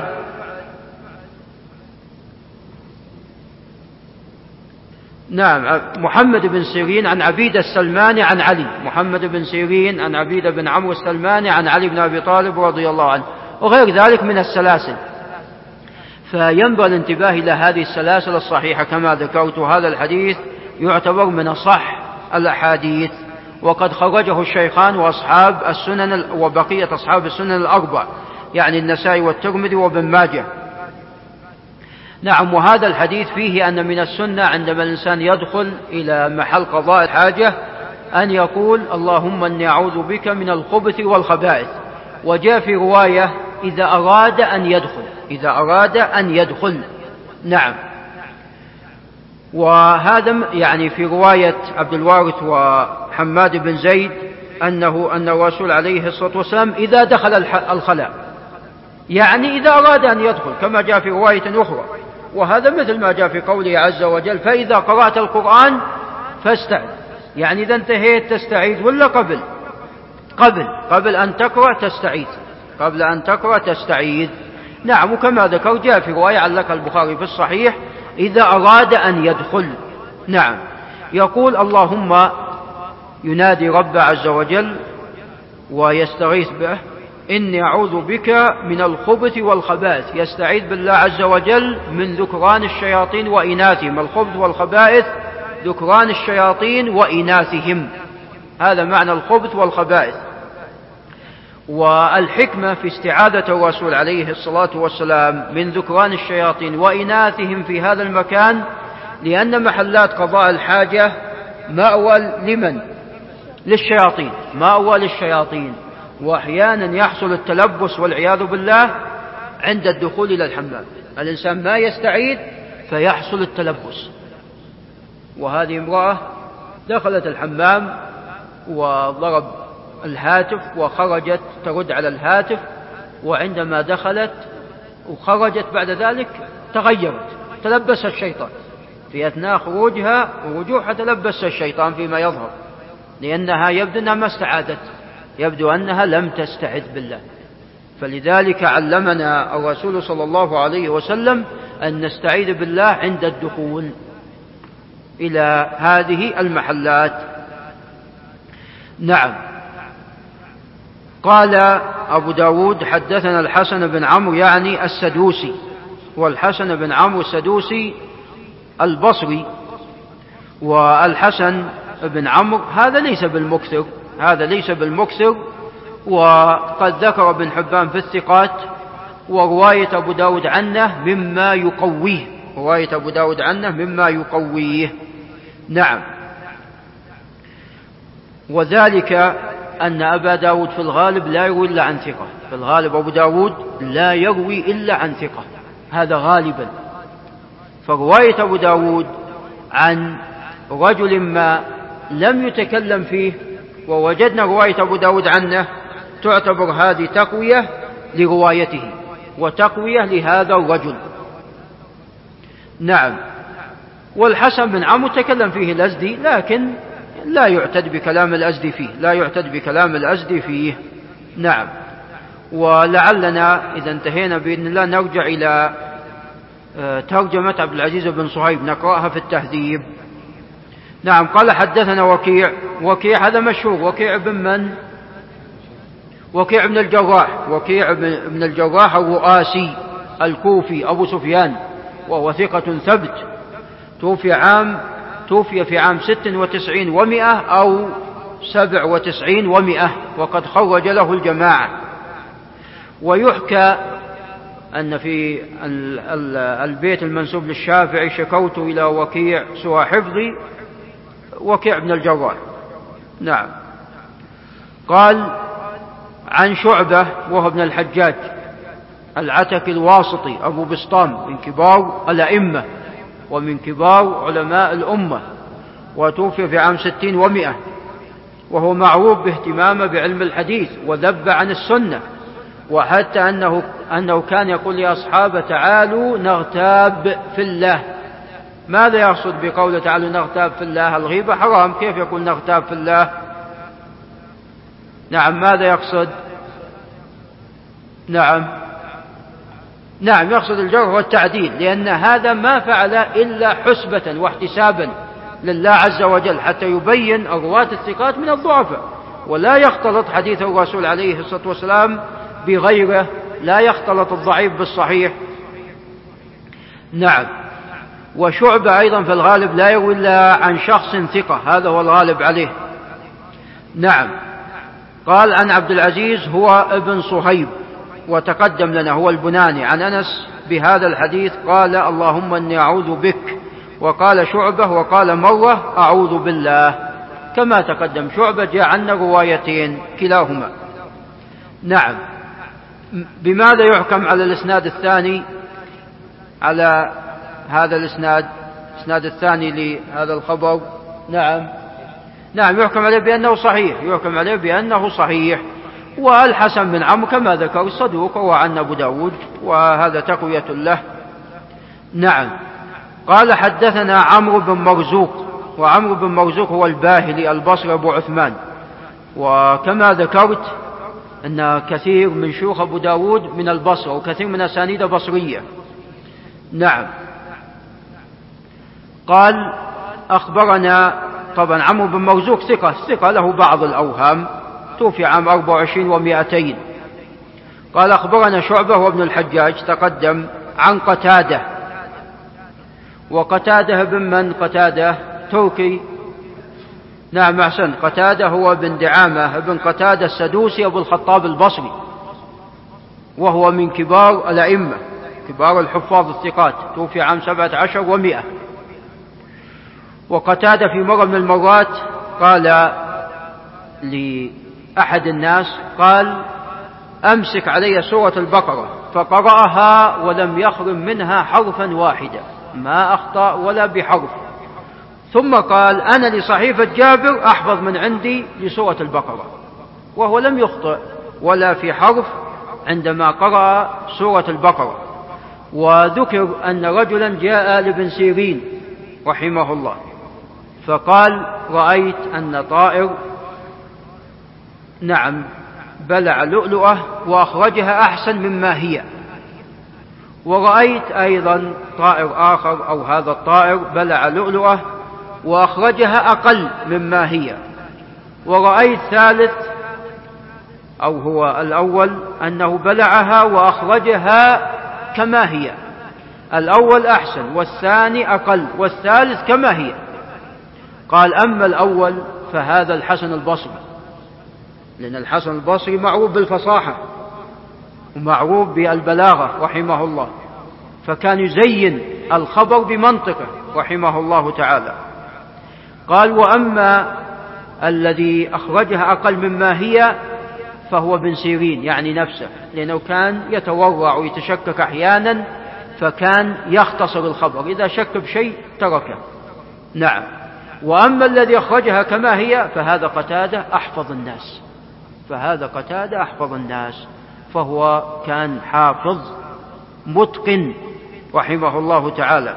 نعم محمد بن سيرين عن عبيدة السلماني عن علي، محمد بن سيرين عن عبيدة بن عمرو السلماني عن علي بن أبي طالب رضي الله عنه، وغير ذلك من السلاسل. فينبغي الانتباه إلى هذه السلاسل الصحيحة كما ذكرت. هذا الحديث يعتبر من أصح الأحاديث، وقد خرجه الشيخان وأصحاب السنن وبقية أصحاب السنن الأربع، يعني النسائي والترمذي وابن ماجه. نعم. وهذا الحديث فيه أن من السنة عندما الإنسان يدخل إلى محل قضاء الحاجة أن يقول اللهم إني أعوذ بك من الخبث والخبائث. وجاء في رواية إذا أراد أن يدخل، إذا أراد أن يدخل. نعم. وهذا يعني في رواية عبد الوارث وحماد بن زيد أنه أن الرسول عليه الصلاة والسلام إذا دخل الخلاء، يعني إذا أراد أن يدخل، كما جاء في رواية أخرى. وهذا مثل ما جاء في قوله عز وجل فإذا قرأت القرآن فاستعذ، يعني إذا انتهيت تستعيذ ولا قبل قبل قبل أن تقرأ تستعيذ، قبل أن تقرأ تستعيذ. نعم. وكما ذكر جاء في رواية علق البخاري في الصحيح إذا أراد أن يدخل. نعم. يقول اللهم، ينادي رب عز وجل ويستغيث به، إني أعوذ بك من الخبث والخبائث، يستعيذ بالله عز وجل من ذكران الشياطين وإناثهم. الخبث والخبائث ذكران الشياطين وإناثهم، هذا معنى الخبث والخبائث. والحكمة في استعاذة الرسول عليه الصلاة والسلام من ذكران الشياطين وإناثهم في هذا المكان لأن محلات قضاء الحاجة مأوى لمن؟ للشياطين، مأوى للشياطين. وأحيانا يحصل التلبس والعياذ بالله عند الدخول إلى الحمام، الإنسان ما يستعيذ فيحصل التلبس. وهذه امرأة دخلت الحمام وضرب الهاتف وخرجت ترد على الهاتف، وعندما دخلت وخرجت بعد ذلك تغيرت، تلبس الشيطان في أثناء خروجها ورجوعها، تلبس الشيطان فيما يظهر، لأنها يبدو أنها ما استعادت، يبدو أنها لم تستعد بالله. فلذلك علمنا الرسول صلى الله عليه وسلم أن نستعيذ بالله عند الدخول إلى هذه المحلات. نعم. قال أبو داود حدثنا الحسن بن عمرو يعني السدوسي، والحسن بن عمرو السدوسي البصري، والحسن بن عمرو هذا ليس بالمكثر، هذا ليس بالمكثر، وقد ذكر ابن حبان في الثقات، ورواية أبو داود عنه مما يقويه، رواية أبو داود عنه مما يقويه. نعم. وذلك أن أبا داود في الغالب لا يروي إلا عن ثقة، في الغالب أبو داود لا يروي إلا عن ثقة، هذا غالبا. فرواية أبو داود عن رجل ما لم يتكلم فيه ووجدنا رواية أبو داود عنه، تعتبر هذه تقوية لروايته وتقوية لهذا الرجل. نعم. والحسن بن عمرو تكلم فيه الأزدي، لكن لا يعتد بكلام الأزدي فيه، لا يعتد بكلام الأزدي فيه. نعم. ولعلنا إذا انتهينا بإذن الله نرجع إلى ترجمة عبد العزيز بن صهيب، نقرأها في التهذيب. نعم. قال حدثنا وكيع، وكيع هذا مشهور، وكيع بن من؟ وكيع بن الجراح، وكيع بن الجراح الرؤاسي الكوفي أبو سفيان، وهو ثقة ثبت، توفي عام توفي في عام ست وتسعين ومئة أو سبع وتسعين ومئة، وقد خرج له الجماعة. ويحكى أن في البيت المنسوب للشافعي شكوت إلى وكيع سوى حفظي، وكيع بن الجراح. نعم. قال عن شعبة وهو ابن الحجاج العتكي الواسطي أبو بسطام، من كبار الأئمة ومن كبار علماء الأمة، وتوفي في عام ستين ومئة، وهو معروف باهتمامه بعلم الحديث وذب عن السنة، وحتى أنه, أنه كان يقول لأصحابه تعالوا نغتاب في الله. ماذا يقصد بقوله تعالوا نغتاب في الله؟ الغيبة حرام، كيف يقول نغتاب في الله؟ نعم. ماذا يقصد؟ نعم نعم يقصد الجرح والتعديل، لأن هذا ما فعل إلا حسبة واحتسابا لله عز وجل، حتى يبين الرواة الثقات من الضعفاء، ولا يختلط حديث الرسول عليه الصلاة والسلام بغيره، لا يختلط الضعيف بالصحيح. نعم. وشعبة أيضا في الغالب لا يروي إلا عن شخص ثقة، هذا هو الغالب عليه. نعم. قال عن عبد العزيز هو ابن صهيب، وتقدم لنا هو البناني، عن أنس بهذا الحديث قال اللهم إني أعوذ بك، وقال شعبة وقال مرة أعوذ بالله، كما تقدم. شعبة جاء عنا روايتين كلاهما. نعم. بماذا يحكم على الإسناد الثاني، على هذا الإسناد الإسناد الثاني لهذا الخبر؟ نعم نعم يحكم عليه بأنه صحيح، يحكم عليه بأنه صحيح. والحسن بن عمرو كما ذكر صدوق، وعن أبو داود، وهذا تقوية له. نعم. قال حدثنا عمرو بن مرزوق، وعمرو بن مرزوق هو الباهلي البصري أبو عثمان، وكما ذكرت أن كثير من شيوخ أبو داود من البصرة، وكثير من أسانيد بصرية. نعم. قال أخبرنا، طبعا عمرو بن مرزوق ثقة ثقة له بعض الأوهام، توفي عام أربع وعشرين ومائتين. قال أخبرنا شعبة وابن الحجاج تقدم، عن قتادة، وقتادة بن من؟ قتادة تركي. نعم أحسن، قتادة هو بن دعامة بن قتادة السدوسي أبو الخطاب البصري، وهو من كبار الأئمة كبار الحفاظ الثقات، توفي عام سبعة عشر ومئة. وقتادة في مرة من المرات قال لأحد الناس، قال أمسك علي سورة البقرة، فقرأها ولم يخرم منها حرفا واحدا، ما أخطأ ولا بحرف، ثم قال أنا لصحيفة جابر أحفظ من عندي لسورة البقرة. وهو لم يخطئ ولا في حرف عندما قرأ سورة البقرة. وذكر أن رجلا جاء لابن سيرين رحمه الله فقال: رأيت أن طائر نعم بلع لؤلؤة وأخرجها أحسن مما هي، ورأيت أيضا طائر آخر أو هذا الطائر بلع لؤلؤة وأخرجها أقل مما هي، ورأيت ثالث أو هو الأول أنه بلعها وأخرجها كما هي، الأول أحسن والثاني أقل والثالث كما هي. قال: أما الأول فهذا الحسن البصري، لأن الحسن البصري معروف بالفصاحة ومعروف بالبلاغة رحمه الله، فكان يزين الخبر بمنطقه رحمه الله تعالى. قال: وأما الذي أخرجها أقل مما هي فهو ابن سيرين، يعني نفسه، لأنه كان يتورع ويتشكك أحيانا، فكان يختصر الخبر، إذا شك بشيء تركه. نعم. وأما الذي أخرجها كما هي فهذا قتادة أحفظ الناس، فهذا قتادة أحفظ الناس، فهو كان حافظ متقن رحمه الله تعالى.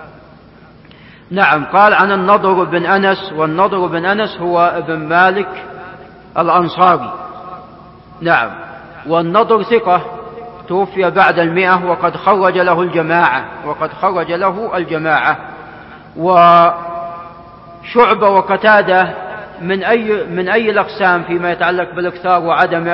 نعم. قال: عن النضر بن أنس، والنضر بن أنس هو ابن مالك الأنصاري. نعم. والنضر ثقة توفي بعد المئة وقد خرج له الجماعة وقد خرج له الجماعة وشعبة وقتادة من أي من أي الأقسام فيما يتعلق بالإكثار وعدمه؟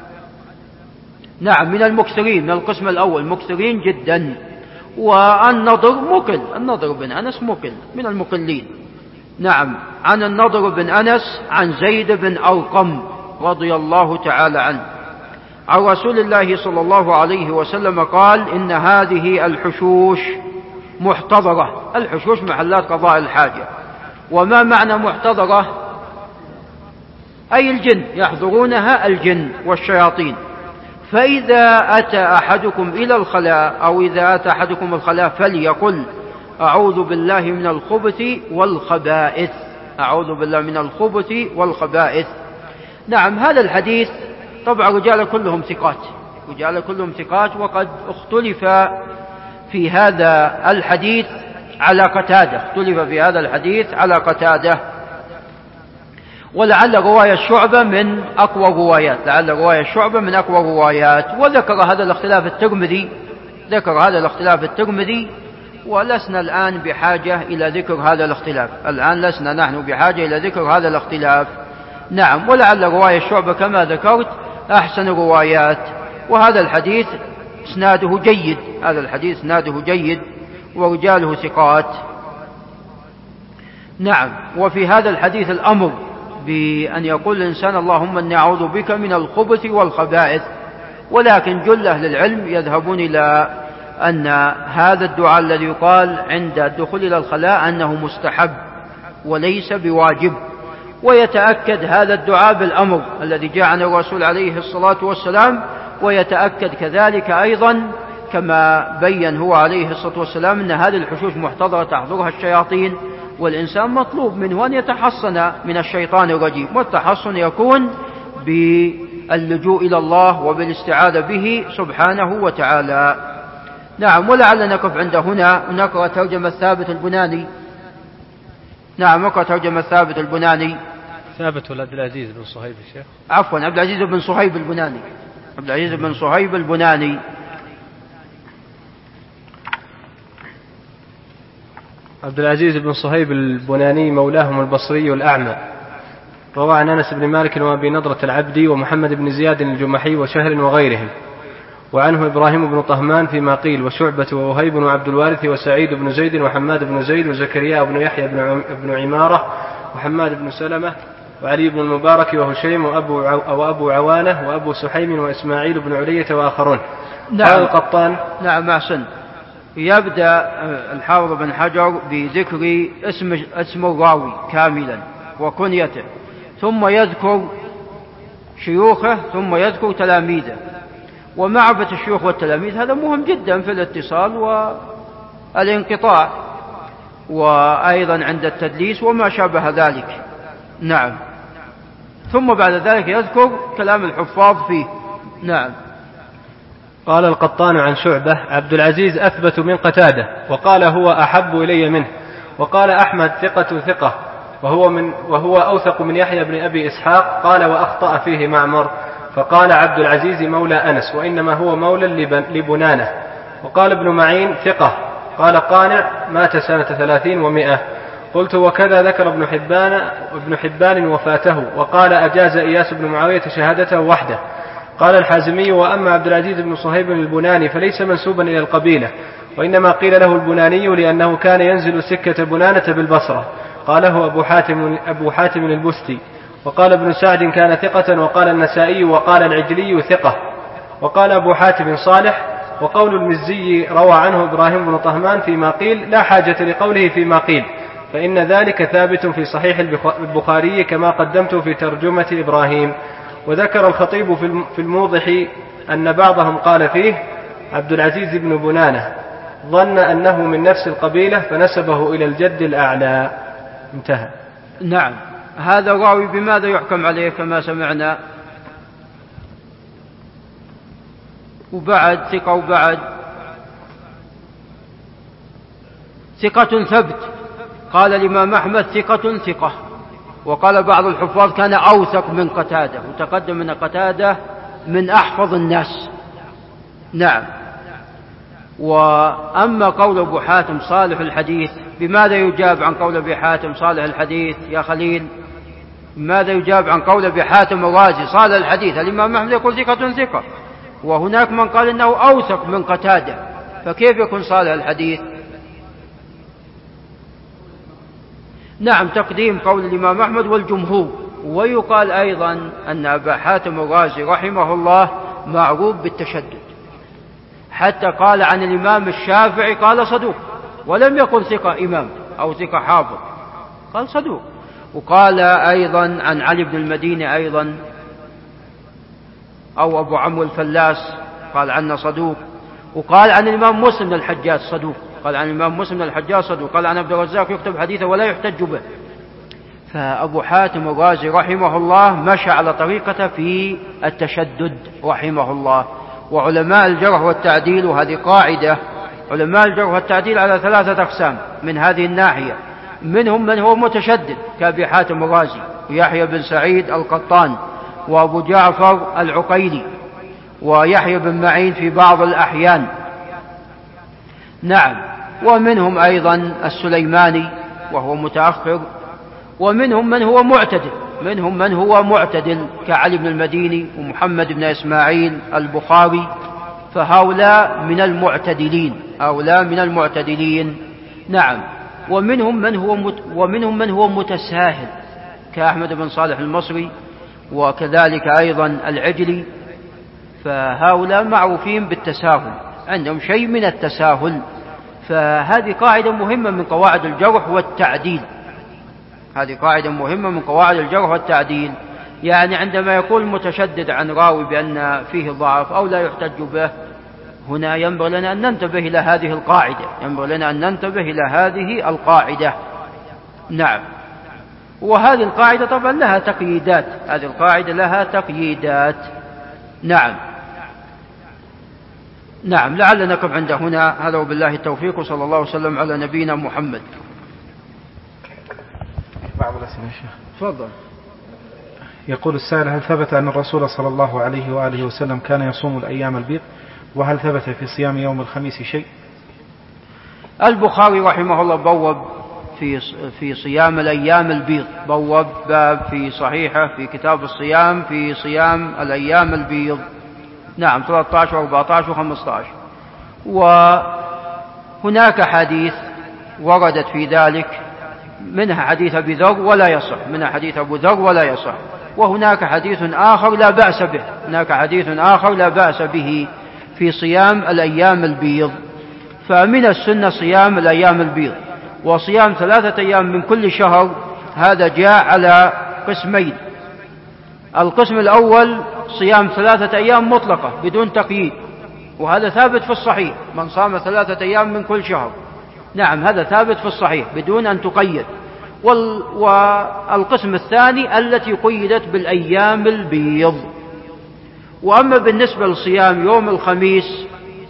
نعم، من المكثرين، من القسم الأول، مكثرين جدا. والنضر مقل، النضر بن أنس مقل من المقلين. نعم. عن النضر بن أنس عن زيد بن أرقم رضي الله تعالى عنه عن رسول الله صلى الله عليه وسلم قال: إن هذه الحشوش محتضرة. الحشوش محلات قضاء الحاجة. وما معنى محتضرة؟ أي الجن، يحضرونها الجن والشياطين. فإذا أتى أحدكم إلى الخلاء أو إذا أتى أحدكم الخلاء فليقل: أعوذ بالله من الخبث والخبائث، أعوذ بالله من الخبث والخبائث. نعم. هذا الحديث طبعا رجال كلهم ثقات، رجال كلهم ثقات، وقد اختلف في هذا الحديث على قتادة، اختلف في هذا الحديث على قتادة. ولعل رواية الشعبة من أقوى روايات، لعل رواية الشعبة من أقوى روايات. وذكر هذا الاختلاف الترمذي، ذكر هذا الاختلاف الترمذي ولسنا الآن بحاجة إلى ذكر هذا الاختلاف، الآن لسنا نحن بحاجة إلى ذكر هذا الاختلاف. نعم. ولعل رواية الشعبة كما ذكرت أحسن روايات. وهذا الحديث اسناده جيد، هذا الحديث اسناده جيد ورجاله ثقات. نعم. وفي هذا الحديث الأمر بأن يقول الإنسان: اللهم إني أعوذ بك من الخبث والخبائث. ولكن جل أهل العلم يذهبون إلى أن هذا الدعاء الذي يقال عند الدخول إلى الخلاء أنه مستحب وليس بواجب. ويتأكد هذا الدعاء بالأمر الذي جاء عن الرسول عليه الصلاة والسلام، ويتأكد كذلك أيضا كما بين هو عليه الصلاة والسلام أن هذه الحشوش محتضرة تحضرها الشياطين، والإنسان مطلوب منه أن يتحصن من الشيطان الرجيم، والتحصن يكون باللجوء إلى الله وبالاستعاذة به سبحانه وتعالى. نعم. ولعل نقف عند هنا ونقرأ ترجمة ثابت البناني. نعم. نقرأ ترجمة ثابت البناني. ثابت ولا عبد العزيز بن صهيب الشيخ؟ عفوا، عبد العزيز بن صهيب البناني، عبد العزيز بن صهيب البناني. عبد العزيز بن صهيب البناني مولاهم البصري الأعمى، روى عن أنس بن مالك وأبي نضرة العبدي ومحمد بن زياد الجمحي وشهر وغيرهم. وعنه إبراهيم بن طهمان فيما قيل، وشعبة ووهيب وعبد الوارث وسعيد بن زيد وحماد بن زيد وزكريا بن يحيى بن عمارة وحماد بن سلمة وعلي بن المبارك وهشيم وأبو, وأبو عوانة وأبو سحيم وإسماعيل بن علية وآخرون. نعم. القطان. نعم. أحسن. يبدأ الحافظ بن حجر بذكر اسم, اسم الراوي كاملا وكنيته، ثم يذكر شيوخه، ثم يذكر تلاميذه. ومعرفة الشيوخ والتلاميذ هذا مهم جدا في الاتصال والانقطاع، وأيضا عند التدليس وما شابه ذلك. نعم. ثم بعد ذلك يذكر كلام الحفاظ فيه. نعم. قال القطان عن شعبة: عبد العزيز أثبت من قتادة، وقال هو أحب إلي منه. وقال أحمد: ثقة ثقة، وهو, من وهو أوثق من يحيى بن أبي إسحاق. قال: وأخطأ فيه معمر، فقال عبد العزيز مولى أنس، وإنما هو مولى لبنانة. وقال ابن معين: ثقة. قال قانع: مات سنة ثلاثين ومئة. قلت: وكذا ذكر ابن حبان, ابن حبان وفاته. وقال: أجاز إياس بن معاوية شهادته وحده. قال الحازمي: وأما عبد العزيز بن صهيب البناني فليس منسوبا إلى القبيلة، وإنما قيل له البناني لأنه كان ينزل سكة بنانة بالبصرة. قاله أبو حاتم, أبو حاتم البستي. وقال ابن سعد: كان ثقة. وقال النسائي: وقال العجلي: ثقة. وقال أبو حاتم: صالح. وقول المزي روى عنه إبراهيم بن طهمان فيما قيل، لا حاجة لقوله فيما قيل، فإن ذلك ثابت في صحيح البخاري كما قدمت في ترجمة إبراهيم. وذكر الخطيب في الموضح أن بعضهم قال فيه: عبد العزيز بن بنانة، ظن أنه من نفس القبيلة فنسبه إلى الجد الأعلى. انتهى. نعم. هذا الراوي بماذا يحكم عليه كما سمعنا؟ وبعد ثقة، وبعد ثقة ثبت. قال الإمام أحمد: ثقة ثقة. وقال بعض الحفاظ: كان أوثق من قتادة، وتقدم من قتادة من أحفظ الناس. نعم. وأما قول أبو حاتم صالح الحديث، بماذا يجاب عن قول أبي حاتم صالح الحديث يا خليل؟ بماذا يجاب عن قول أبي حاتم الرازي صالح الحديث؟ الإمام أحمد يقول ثقة ثقة، وهناك من قال إنه أوثق من قتادة، فكيف يكون صالح الحديث؟ نعم، تقديم قول الإمام أحمد والجمهور. ويقال أيضا أن أبا حاتم الرازي رحمه الله معروف بالتشدد، حتى قال عن الإمام الشافعي قال صدوق، ولم يقل ثقة إمام أو ثقة حافظ، قال صدوق. وقال أيضا عن علي بن المديني أيضا، أو أبو عمرو الفلاس قال عنه صدوق. وقال عن الإمام مسلم الحجاج صدوق، قال عن الإمام مسلم الحجاج صدوق. قال عن عبد الرزاق يكتب حديثه ولا يحتج به. فأبو حاتم الرازي رحمه الله مشى على طريقته في التشدد رحمه الله. وعلماء الجرح والتعديل، وهذه قاعدة، علماء الجرح والتعديل على ثلاثة أقسام من هذه الناحية: منهم من هو متشدد كأبي حاتم الرازي، ويحيى بن سعيد القطان، وأبو جعفر العقيلي، ويحيى بن معين في بعض الأحيان. نعم. ومنهم أيضا السليماني وهو متأخر، ومنهم من هو معتدل، منهم من هو معتدل كعلي بن المديني ومحمد بن إسماعيل البخاري، فهؤلاء من المعتدلين، هؤلاء من المعتدلين. نعم. ومنهم من هو مت ومنهم من هو متساهل كأحمد بن صالح المصري، وكذلك أيضا العجلي، فهؤلاء معروفين بالتساهل، عندهم شيء من التساهل. فهذه قاعدة مهمة من قواعد الجرح والتعديل، هذه قاعدة مهمة من قواعد الجرح والتعديل. يعني عندما يقول متشدد عن راوي بأن فيه ضعف أو لا يحتج به، هنا ينبغي لنا أن ننتبه إلى هذه القاعدة، ينبغي لنا أن ننتبه إلى هذه القاعدة. نعم. وهذه القاعدة طبعا لها تقييدات، هذه القاعدة لها تقييدات. نعم. نعم. لعل نقف عند هنا. هذا وبالله التوفيق، صلى الله وسلم على نبينا محمد. بعض الأسئلة يا شيخ. تفضل. يقول السائل: هل ثبت أن الرسول صلى الله عليه وآله وسلم كان يصوم الأيام البيض؟ وهل ثبت في صيام يوم الخميس شيء؟ البخاري رحمه الله بوب في في صيام الأيام البيض، بوب باب في صحيحه في كتاب الصيام في صيام الأيام البيض. نعم، ثلاثة عشر وأربعة عشر وخمسة عشر. وهناك حديث وردت في ذلك، منها حديث أبي ذر ولا يصح، منها حديث أبو ذر ولا يصح. وهناك حديث آخر لا بأس به، هناك حديث آخر لا بأس به في صيام الأيام البيض. فمن السنة صيام الأيام البيض، وصيام ثلاثة أيام من كل شهر، هذا جاء على قسمين. القسم الأول صيام ثلاثة أيام مطلقة بدون تقييد، وهذا ثابت في الصحيح، من صام ثلاثة أيام من كل شهر. نعم، هذا ثابت في الصحيح بدون أن تقيد. والقسم الثاني التي قيدت بالأيام البيض. وأما بالنسبة لصيام يوم الخميس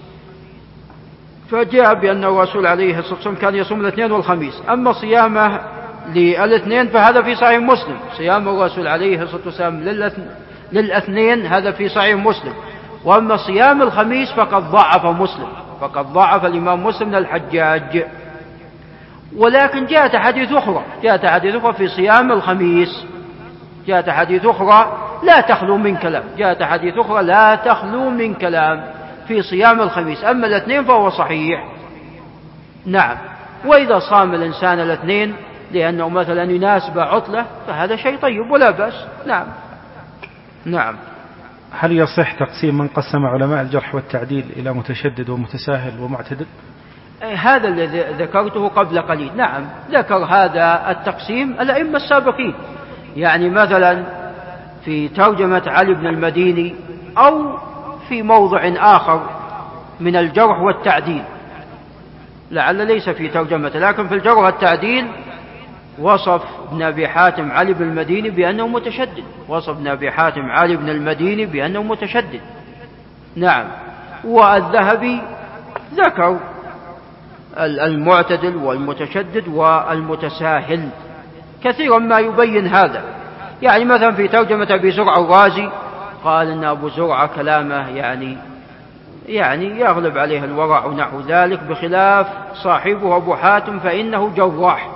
فجاء بأن الرسول عليه الصلاة والسلام كان يصوم الاثنين والخميس. أما صيامه للاثنين فهذا في صحيح مسلم، صيام الرسول عليه الصلاة والسلام للاثنين هذا في صحيح مسلم. وأما صيام الخميس فقد ضعف مسلم، فقد ضعف الإمام مسلم الحجاج. ولكن جاءت حديث أخرى، جاءت حديث أخرى في صيام الخميس، جاءت حديث أخرى لا تخلو من كلام، جاءت حديث أخرى لا تخلو من كلام في صيام الخميس. أما الاثنين فهو صحيح. نعم. وإذا صام الإنسان الاثنين لأنه مثلا يناسب عطلة فهذا شيء طيب ولا بأس. نعم. نعم. هل يصح تقسيم من قسم علماء الجرح والتعديل إلى متشدد ومتساهل ومعتدل؟ هذا الذي ذكرته قبل قليل. نعم، ذكر هذا التقسيم الأئمة السابقين، يعني مثلا في ترجمة علي بن المديني أو في موضع آخر من الجرح والتعديل، لعل ليس في ترجمته لكن في الجرح والتعديل وصف ابن أبي حاتم علي بن المديني بأنه متشدد، وصف ابن أبي حاتم علي بن المديني بأنه متشدد. نعم. والذهبي ذكر المعتدل والمتشدد والمتساهل كثيرا ما يبين هذا. يعني مثلا في ترجمة أبي زرعة الرازي قال إن أبو زرعة كلامه يعني يعني يغلب عليه الورع ونحو ذلك، بخلاف صاحبه أبو حاتم فإنه جراح،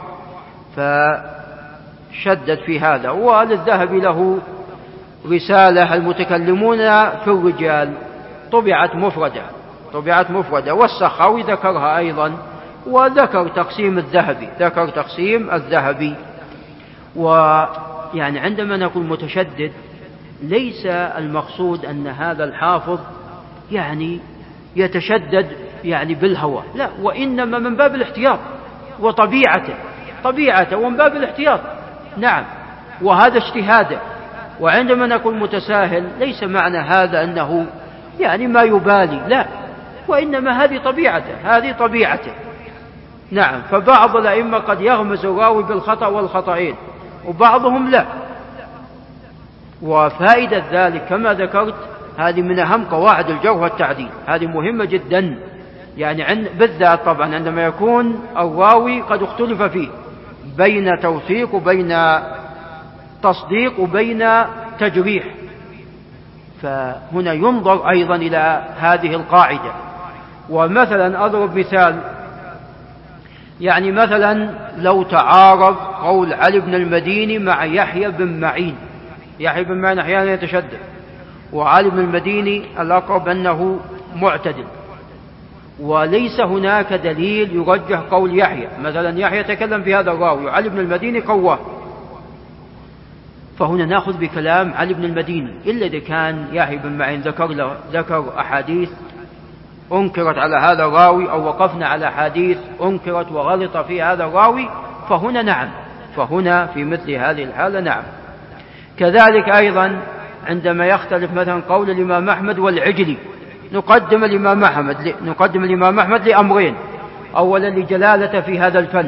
فشدد في هذا. وللذهبي له رسالة المتكلمون في الرجال طبعت مفردة، طبعت مفردة، والسخاوي ذكرها أيضا، وذكر تقسيم الذهبي، ذكر تقسيم الذهبي. ويعني عندما نقول متشدد ليس المقصود أن هذا الحافظ يعني يتشدد يعني بالهوى، لا، وإنما من باب الاحتياط وطبيعته، طبيعته ومن باب الاحتياط. نعم. وهذا اجتهاده. وعندما نقول متساهل ليس معنى هذا أنه يعني ما يبالي، لا، وإنما هذه طبيعته، هذه طبيعته. نعم. فبعض الأئمة قد يغمز الراوي بالخطأ والخطأين وبعضهم لا. وفائدة ذلك كما ذكرت هذه من أهم قواعد الجرح والتعديل، هذه مهمة جدا، يعني عند بالذات طبعا عندما يكون الراوي قد اختلف فيه بين توثيق وبين تصديق وبين تجريح، فهنا ينظر أيضا إلى هذه القاعدة. ومثلا أضرب مثال، يعني مثلا لو تعارض قول علي بن المديني مع يحيى بن معين، يحيى بن معين أحيانا يتشدد وعلي بن المديني الأقرب أنه معتدل، وليس هناك دليل يرجح قول يحيى، مثلا يحيى يتكلم في هذا الراوي وعلي بن المديني قواه، فهنا نأخذ بكلام علي بن المديني، إلا إذا كان يحيى بن معين ذكر, له ذكر أحاديث أنكرت على هذا الراوي أو وقفنا على حديث أنكرت وغلط في هذا الراوي، فهنا نعم، فهنا في مثل هذه الحالة نعم. كذلك أيضا عندما يختلف مثلا قول الإمام أحمد والعجلي، نقدم الإمام أحمد نقدم الإمام أحمد لأمرين، أولا لجلالته في هذا الفن،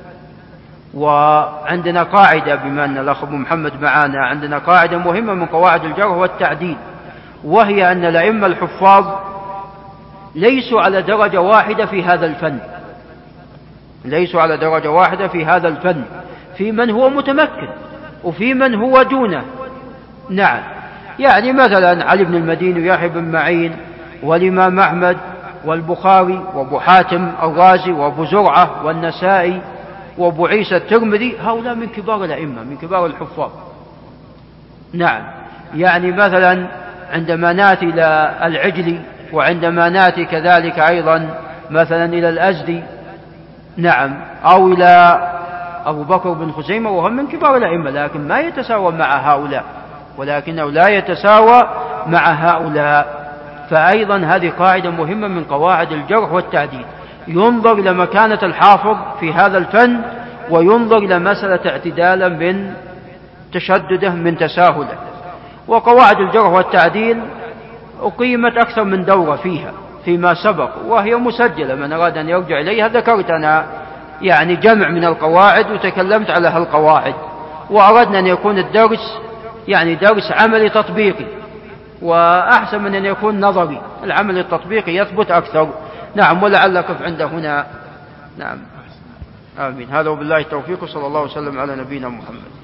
وعندنا قاعدة بما أن الأخ أبو محمد معنا، عندنا قاعدة مهمة من قواعد الجرح والتعديل، وهي أن الأئمة الحفاظ ليسوا على درجة واحدة في هذا الفن، ليسوا على درجة واحدة في هذا الفن، في من هو متمكن وفي من هو دونه. نعم. يعني مثلا علي بن المديني ويحيى بن معين والإمام أحمد والبخاري وابو حاتم الرازي وابو زرعة والنسائي وابو عيسى الترمذي، هؤلاء من كبار الأئمة، من كبار الحفاظ. نعم. يعني مثلا عندما ناتي إلى العجلي وعندما ناتي كذلك أيضا مثلا إلى الأزدي، نعم، أو إلى أبو بكر بن خزيمة وهم من كبار الأئمة، لكن ما يتساوى مع هؤلاء، ولكنه لا يتساوى مع هؤلاء. فأيضا هذه قاعدة مهمة من قواعد الجرح والتعديل، ينظر إلى مكانة الحافظ في هذا الفن، وينظر إلى مسألة اعتدالا من تشدده من تساهله. وقواعد الجرح والتعديل أقيمت أكثر من دورة فيها فيما سبق، وهي مسجلة، من أراد أن يرجع إليها ذكرت أنا يعني جمع من القواعد وتكلمت على هالقواعد، وأردنا أن يكون الدرس يعني درس عملي تطبيقي، وأحسن من أن يكون نظري، العمل التطبيقي يثبت أكثر. نعم، ولعل أقف عند هنا. نعم، آمين. هذا وبالله التوفيق، صلى الله وسلم على نبينا محمد.